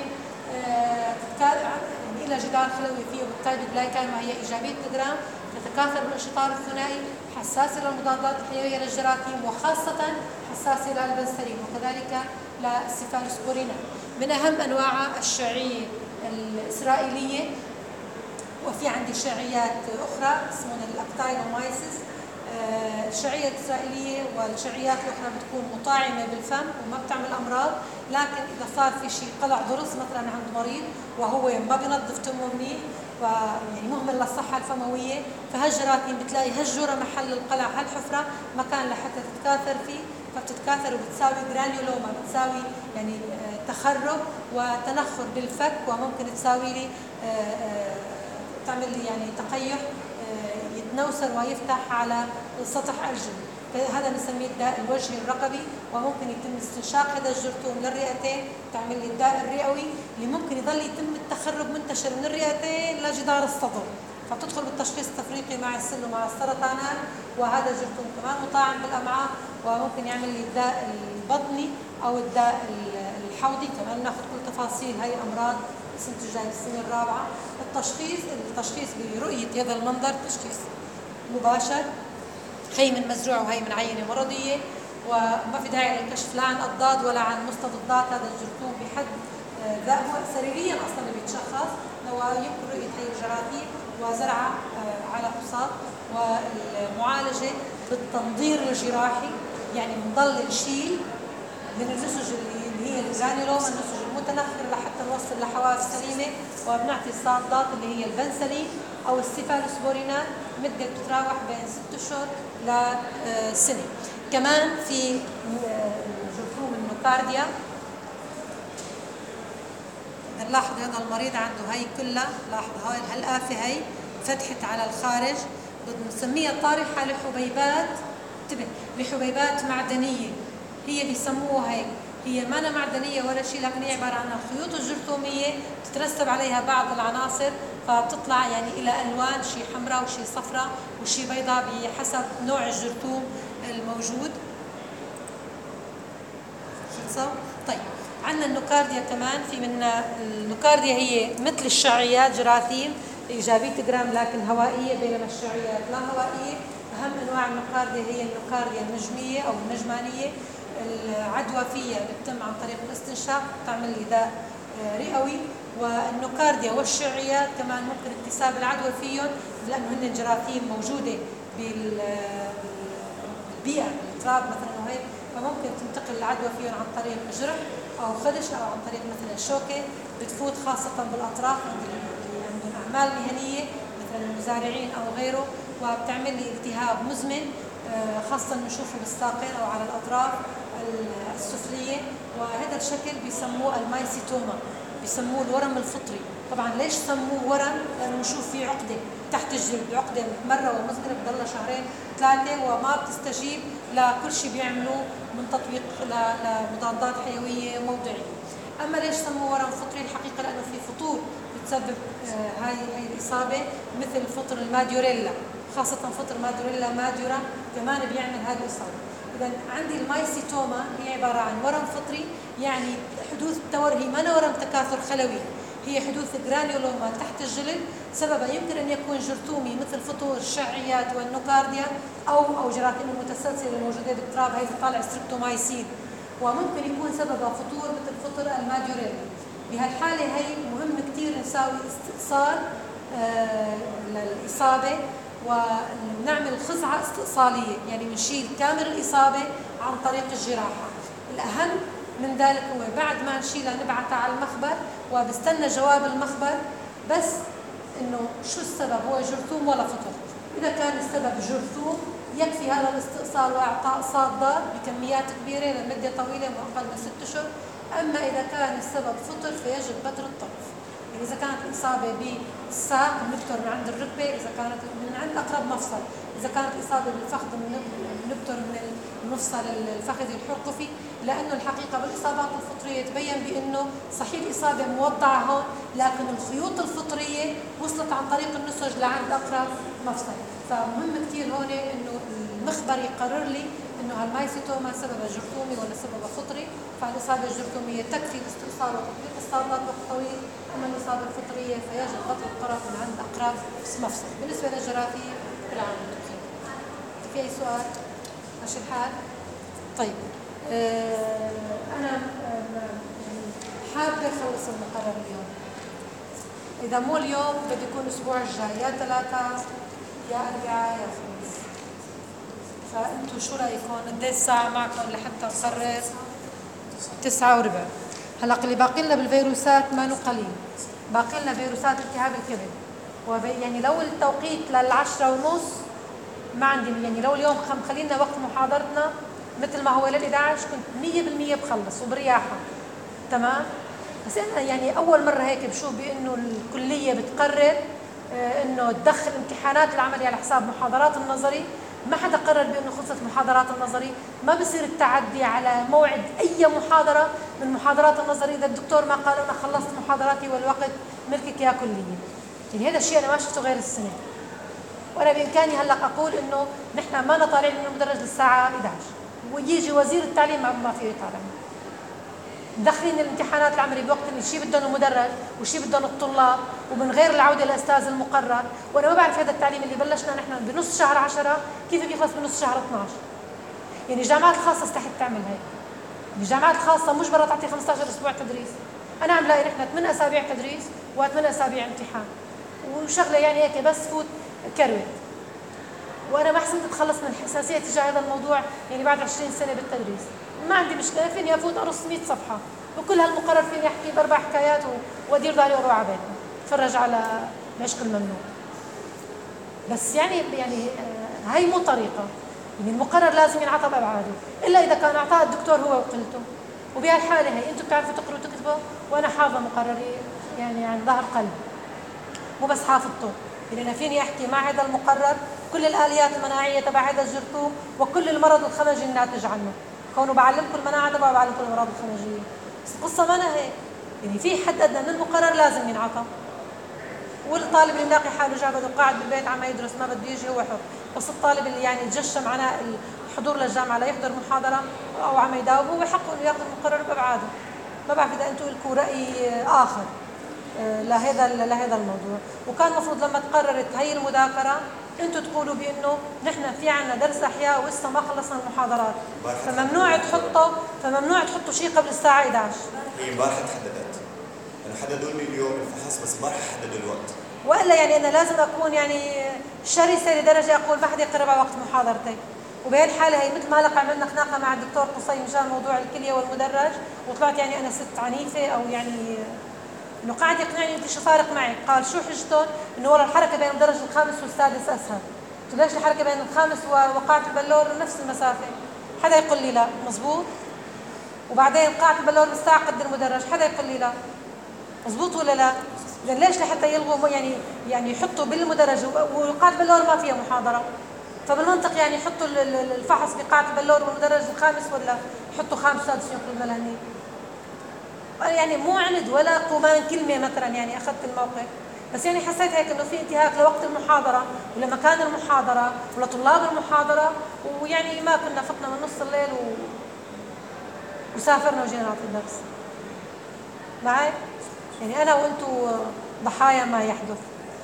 إلى جدار خلوي فيه بالتايبوغلايكان وهي إيجابية الجرام، تتكاثر بالانشطار الثنائي، حساسة للمضادات الحيوية للجراثيم، وخاصة حساسة للبنسلين، وكذلك للسيفالوسبورينا. من أهم أنواع الشعية الإسرائيلية، وفي عندي شعيات أخرى اسمها الأكتايلومايسيس. الشعية الإسرائيلية والشعيات الأخرى بتكون مطاعمة بالفم وما بتعمل أمراض، لكن إذا صار في شيء قلع ضرس مثلا عند مريض وهو ما بينظف تمه منيح ويعني مهمل للصحة الفموية، فهالجراثيم بتلاقي هالجرة محل القلع، هالحفرة مكان لحتى تتكاثر فيه، فبتتكاثر وبتساوي جرانيولوما، بتساوي يعني تخرب وتنخر بالفك، وممكن تساوي لي تعمل لي يعني تقيح يتنوسر ويفتح على سطح الجلد. هذا بنسميه الداء الوجهي الرقبي، وممكن يتم استنشاق هذا الجرثوم للرئتين، تعمل لي الداء الرئوي اللي ممكن يظل يتم التخرب منتشر من الرئتين لجدار الصدر، فبتدخل بالتشخيص التفريقي مع السل ومع السرطانات. وهذا الجرثوم كمان مطاعم بالامعاء، وممكن يعمل لي الداء البطني او الداء الحوضي. كمان ناخذ كل تفاصيل هاي الامراض السنة الجاية السنة الرابعة. التشخيص برؤية هذا المنظر تشخيص مباشر، هي من مزروع وهي من عينة مرضية، وما في داعي للكشف لا عن أضداد ولا عن مستضدات هذا الجرثوم بحد ذاته. سريريا أصلا بيتشخص، يمكن رؤية هي الجراثيم وزرعها على قصاب، والمعالجة بالتنظير الجراحي، يعني بنضل نشيل من النسج اللي هي الجرانيولوما، النسج المتنخر لحتى نوصل لحواف سليمة، وبنعطي الصادات اللي هي البنسلين أو السيفالوسبورينا، مدة بتتراوح بين 6 أشهر لسنة. كمان في جرثوم النوكارديا، نلاحظ هذا المريض عنده هي كلها، لاحظ هاي هالآفة هي فتحت على الخارج، بنسميها طارحة لحبيبات، انتبه، لحبيبات معدنية، هي بيسموها هيك، هي ما معدنية ولا شيء، لكن هي عبارة عن الخيوط الجرثومية تترسب عليها بعض العناصر، فبتطلع يعني إلى ألوان، شيء حمراء وشيء صفراء وشيء بيضاء بحسب نوع الجرثوم الموجود. طيب، عندنا النوكارديا كمان، في منا النوكارديا هي مثل الشعيات جراثيم إيجابية جرام لكن هوائية، بينما الشعيات لا هوائية. أهم أنواع النوكارديا هي النوكارديا النجمية أو النجمانية، العدوى فيها بتتم عن طريق الاستنشاق، تعمل لي داء رئوي. والنوكارديا والشعيات كمان ممكن اكتساب العدوى فيهم، لأنه هن جراثيم موجودة بالبيئة، بالتراب مثلا وهيك، فممكن تنتقل العدوى فيهم عن طريق جرح أو خدش أو عن طريق مثلا شوكة بتفوت خاصة بالأطراف اللي عندهم أعمال مهنية مثلا المزارعين أو غيره، وبتعمل لي التهاب مزمن، خاصة نشوفه بالساقين أو على الأطراف السفلية. وهذا الشكل بيسموه المايسيتوما، بيسموه الورم الفطري. طبعا ليش سموه ورم؟ لأنه نشوف فيه عقدة تحت الجلد، عقدة مرة ومزمنة بتضل 2 3 وما بتستجيب لكل شيء بيعملوه من تطبيق لمضادات حيويه موضعيه. اما ليش سموه ورم فطري؟ الحقيقه لانه في فطور بتسبب هاي الاصابه، مثل فطر الماديوريلا، خاصه فطر ماديورا كمان بيعمل هذه الاصابه. اذا عندي المايسيتوما هي عباره عن ورم فطري، يعني حدوث هي ما ورم تكاثر خلوي، هي حدوث جرانيولوما تحت الجلد، سببها يمكن ان يكون جرثومي مثل فطور الشعيات والنوكارديا او جراثيم المتسلسله الموجوده بالتراب، هي بتطلع ستريبتومايسين، وممكن يكون سببها فطور مثل فطر الماديوريلا. بهالحاله هي مهم كثير نساوي استئصال للاصابه ونعمل خزعه استئصاليه، يعني بنشيل كامل الاصابه عن طريق الجراحه. الاهم من ذلك هو بعد ما نشيلها نبعثها على المخبر، وبستنى جواب المخبر بس انه شو السبب، هو جرثوم ولا فطر. اذا كان السبب جرثوم يكفي هذا الاستئصال واعطاء صادات بكميات كبيره لمده طويله واقل من 6 اشهر. اما اذا كان السبب فطر فيجب بتر الطرف. يعني اذا كانت الاصابه بالساق بنبتر من عند الركبه، اذا كانت من عند اقرب مفصل، اذا كانت الاصابه بالفخذ بنبتر من المفصل الفخذي الحرقفي، لانه الحقيقه بالاصابات الفطريه تبين بانه صحيح الاصابه موضعه هون، لكن الخيوط الفطريه وصلت عن طريق النسج لعند اقرب مفصل. فمهم كثير هون انه المخبر يقرر لي انه هالمايسيتوما سببها جرثومي ولا سببها فطري، فالاصابه الجرثوميه تكفي الاستئصال وتطبيق الصادات وقت طويل، اما الاصابه الفطريه فيجب قطع الطرف من عند اقرب مفصل. بالنسبه للجراثيم بالعام الدخيل. في اي سؤال؟ ماشي الحال؟ طيب انا حابه اخلص المقرر اليوم. اذا مو اليوم بده يكون الاسبوع الجاي، يا 3 يا 4 يا 5. فانتوا شو رايكم؟ قد ايه الساعه معكم لحتى نقرر؟ 9:15. هلا اللي باقي لنا بالفيروسات ما قليل، باقي لنا فيروسات التهاب الكبد، يعني لو التوقيت لل10:30 ما عندي، يعني لو اليوم خلينا وقت محاضرتنا مثل ما هو لل11 كنت 100% بخلص وبرياحه تمام. بس انا يعني اول مره هيك بشوف بانه الكليه بتقرر انه تدخل امتحانات العملي على حساب محاضرات النظري. ما حدا قرر بانه خلصت محاضرات النظري، ما بصير التعدي على موعد اي محاضره من محاضرات النظري اذا الدكتور ما قال انا خلصت محاضراتي والوقت ملكك يا كليه. يعني هذا الشيء انا ما شفته غير السنه، وانا بامكاني هلا اقول انه نحن ما طالعين من المدرج للساعه 11 ويجي وزير التعليم ما فيه يطالع. مدخلين الامتحانات العملي بوقت اللي شيء بدهم المدرج وشيء بدهم الطلاب، ومن غير العوده للاستاذ المقرر. وانا ما بعرف هذا التعليم اللي بلشنا نحن بنص شهر 10 كيف بيخلص بنص شهر 12. يعني الجامعات الخاصه استحت تعمل هيك. الجامعات الخاصه مجبره تعطي 15 اسبوع تدريس. انا عم لاقي نحن 8 اسابيع تدريس و8 اسابيع امتحان وشغله يعني هيك بس فوت كروت. وانا ما حسنت اتخلص من الحساسيه تجاه هذا الموضوع، يعني بعد 20 سنه بالتدريس ما عندي مشكله، فيني افوت ارص 100 صفحه وكل هالمقرر فيني احكي ب4 حكايات وادير ظهري واروح على بيتنا اتفرج على العشق الممنوع. بس يعني هي مو طريقه. يعني المقرر لازم ينعطى بابعاده، الا اذا كان اعطاه الدكتور هو وقلته. وبهالحاله هي انتم بتعرفوا تقروا وتكتبوا، وانا حافظه مقرري يعني عن ظهر قلب، مو بس حافظته. يعني انا فيني احكي مع هذا المقرر كل الاليات المناعيه تبع هذا الجرثوم وكل المرض الخمجي الناتج عنه، كونه بعلمكم المناعه تبعه بعلمكم الامراض الخمجيه. بس القصه ما أنا هيك، يعني في حد ادنى من المقرر لازم ينعطى. والطالب اللي ملاقي حاله جابه وقاعد بالبيت عم يدرس ما بده يجي هو حر. بس الطالب اللي يعني تجشم عناء الحضور للجامعه ليحضر محاضره او عم يداوم هو حقه انه ياخذ المقرر بابعاده. ما بعرف اذا انتم لكم راي اخر لهذا الموضوع. وكان المفروض لما تقررت هي المذاكره انتم تقولوا بانه نحن في عندنا درس احياء ولسه ما خلصنا المحاضرات، فممنوع تحطوا شيء قبل الساعه 11. هي امبارح تحددت، انا حددوا لي اليوم الفحص بس امبارح حددوا الوقت. والا يعني انا لازم اكون يعني شرسه لدرجه اقول ما حدا يقرب على وقت محاضرتي. وبهالحاله هي مثل ما هلا عملنا خناقه مع الدكتور قصي مشان موضوع الكليه والمدرج، وطلعت يعني انا ست عنيفه او يعني انه قاعد يقنعني انت شو فارق معك؟ قال شو حجتهم؟ انه والله الحركه بين المدرج الخامس والسادس اسهل. قلت له ليش الحركه بين الخامس وقاعه البلور نفس المسافه؟ حدا يقول لي لا، مزبوط. وبعدين قاعه البلور بالساعه قد المدرج، حدا يقول لي لا، مزبوط ولا لا؟ اذا ليش لحتى يلغوا يعني يحطوا بالمدرج وقاعه البلور ما فيها محاضره؟ فبالمنطق يعني يحطوا الفحص بقاعة البلور والمدرج الخامس، ولا يحطوا خامس سادس ينقلوا الملهني؟ يعني مو عند ولا قمان كلمة مثلا، يعني أخذت الموقف، بس يعني حسيت هيك إنه في انتهاك لوقت المحاضرة ولمكان المحاضرة ولطلاب المحاضرة، ويعني ما كنا فقنا من نص الليل وسافرنا وجينا نعطي الدرس. معي؟ يعني أنا وأنتوا ضحايا ما يحدث.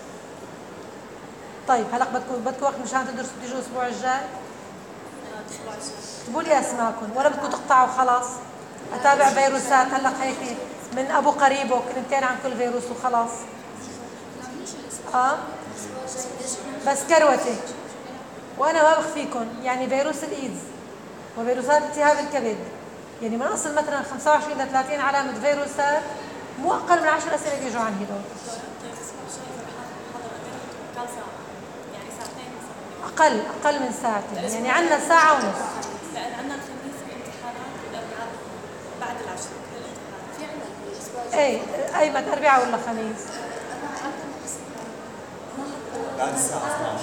طيب هلا بدكم وقت مشان تدرسوا تيجوا الأسبوع الجاي؟ اكتبوا لي أسماءكم، ولا بدكم تقطعوا خلاص؟ أتابع فيروسات هلا هيك من أبو قريبه كلمتين عن كل فيروس وخلاص. بس كروتي، وأنا ما بخفيكم يعني فيروس الإيدز وفيروسات التهاب الكبد، يعني من أصل مثلا 25 ل 30 علامة فيروسات، مو أقل من 10 أسئلة بيجوا عن هدول. أقل من ساعتين، يعني عندنا ساعة ونص. لأن عندنا الخميس في امتحانات والأربعاء بعد العشاء الامتحانات. في عندنا الأسبوع أي متى أربعاء ولا خميس؟ بعد الساعة 12.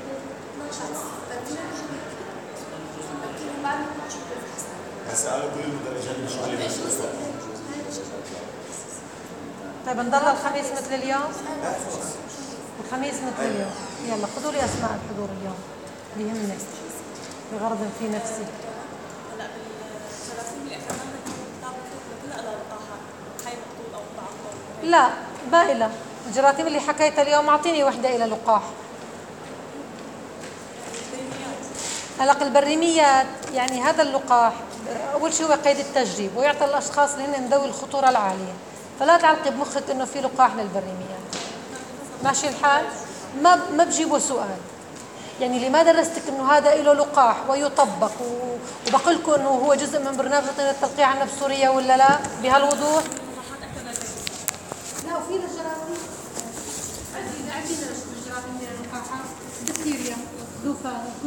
سألوا كل المدرجات مش علي بس. طيب نضل الخميس مثل اليوم؟ الخميس مثل اليوم. يلا خذوا لي أسماء الحضور اليوم بيهمني بغرض في نفسي. هلا بالجراثيم اللي أخذناها كتاب كلها لها لقاحات، هاي مقتول أو ضعف. لا ما إلها. الجراثيم اللي حكيتها اليوم أعطيني وحدة إلى لقاح. هلا البريميات يعني هذا اللقاح أول شيء هو قيد التجريب ويعطى الأشخاص اللي هن ذوي الخطورة العالية، فلا تعلقي بمخك إنه في لقاح للبريميات. ماشي الحال؟ ما بجيبه سؤال. يعني اللي ما درستك إنه هذا له لقاح ويطبق وبقول لكم إنه هو جزء من برنامج التلقيح عن نفس سوريا ولا لا بهالوضوح؟ لا وفي الجراثيم عندنا الجراثيم اللقاحات دكتيريا دوفا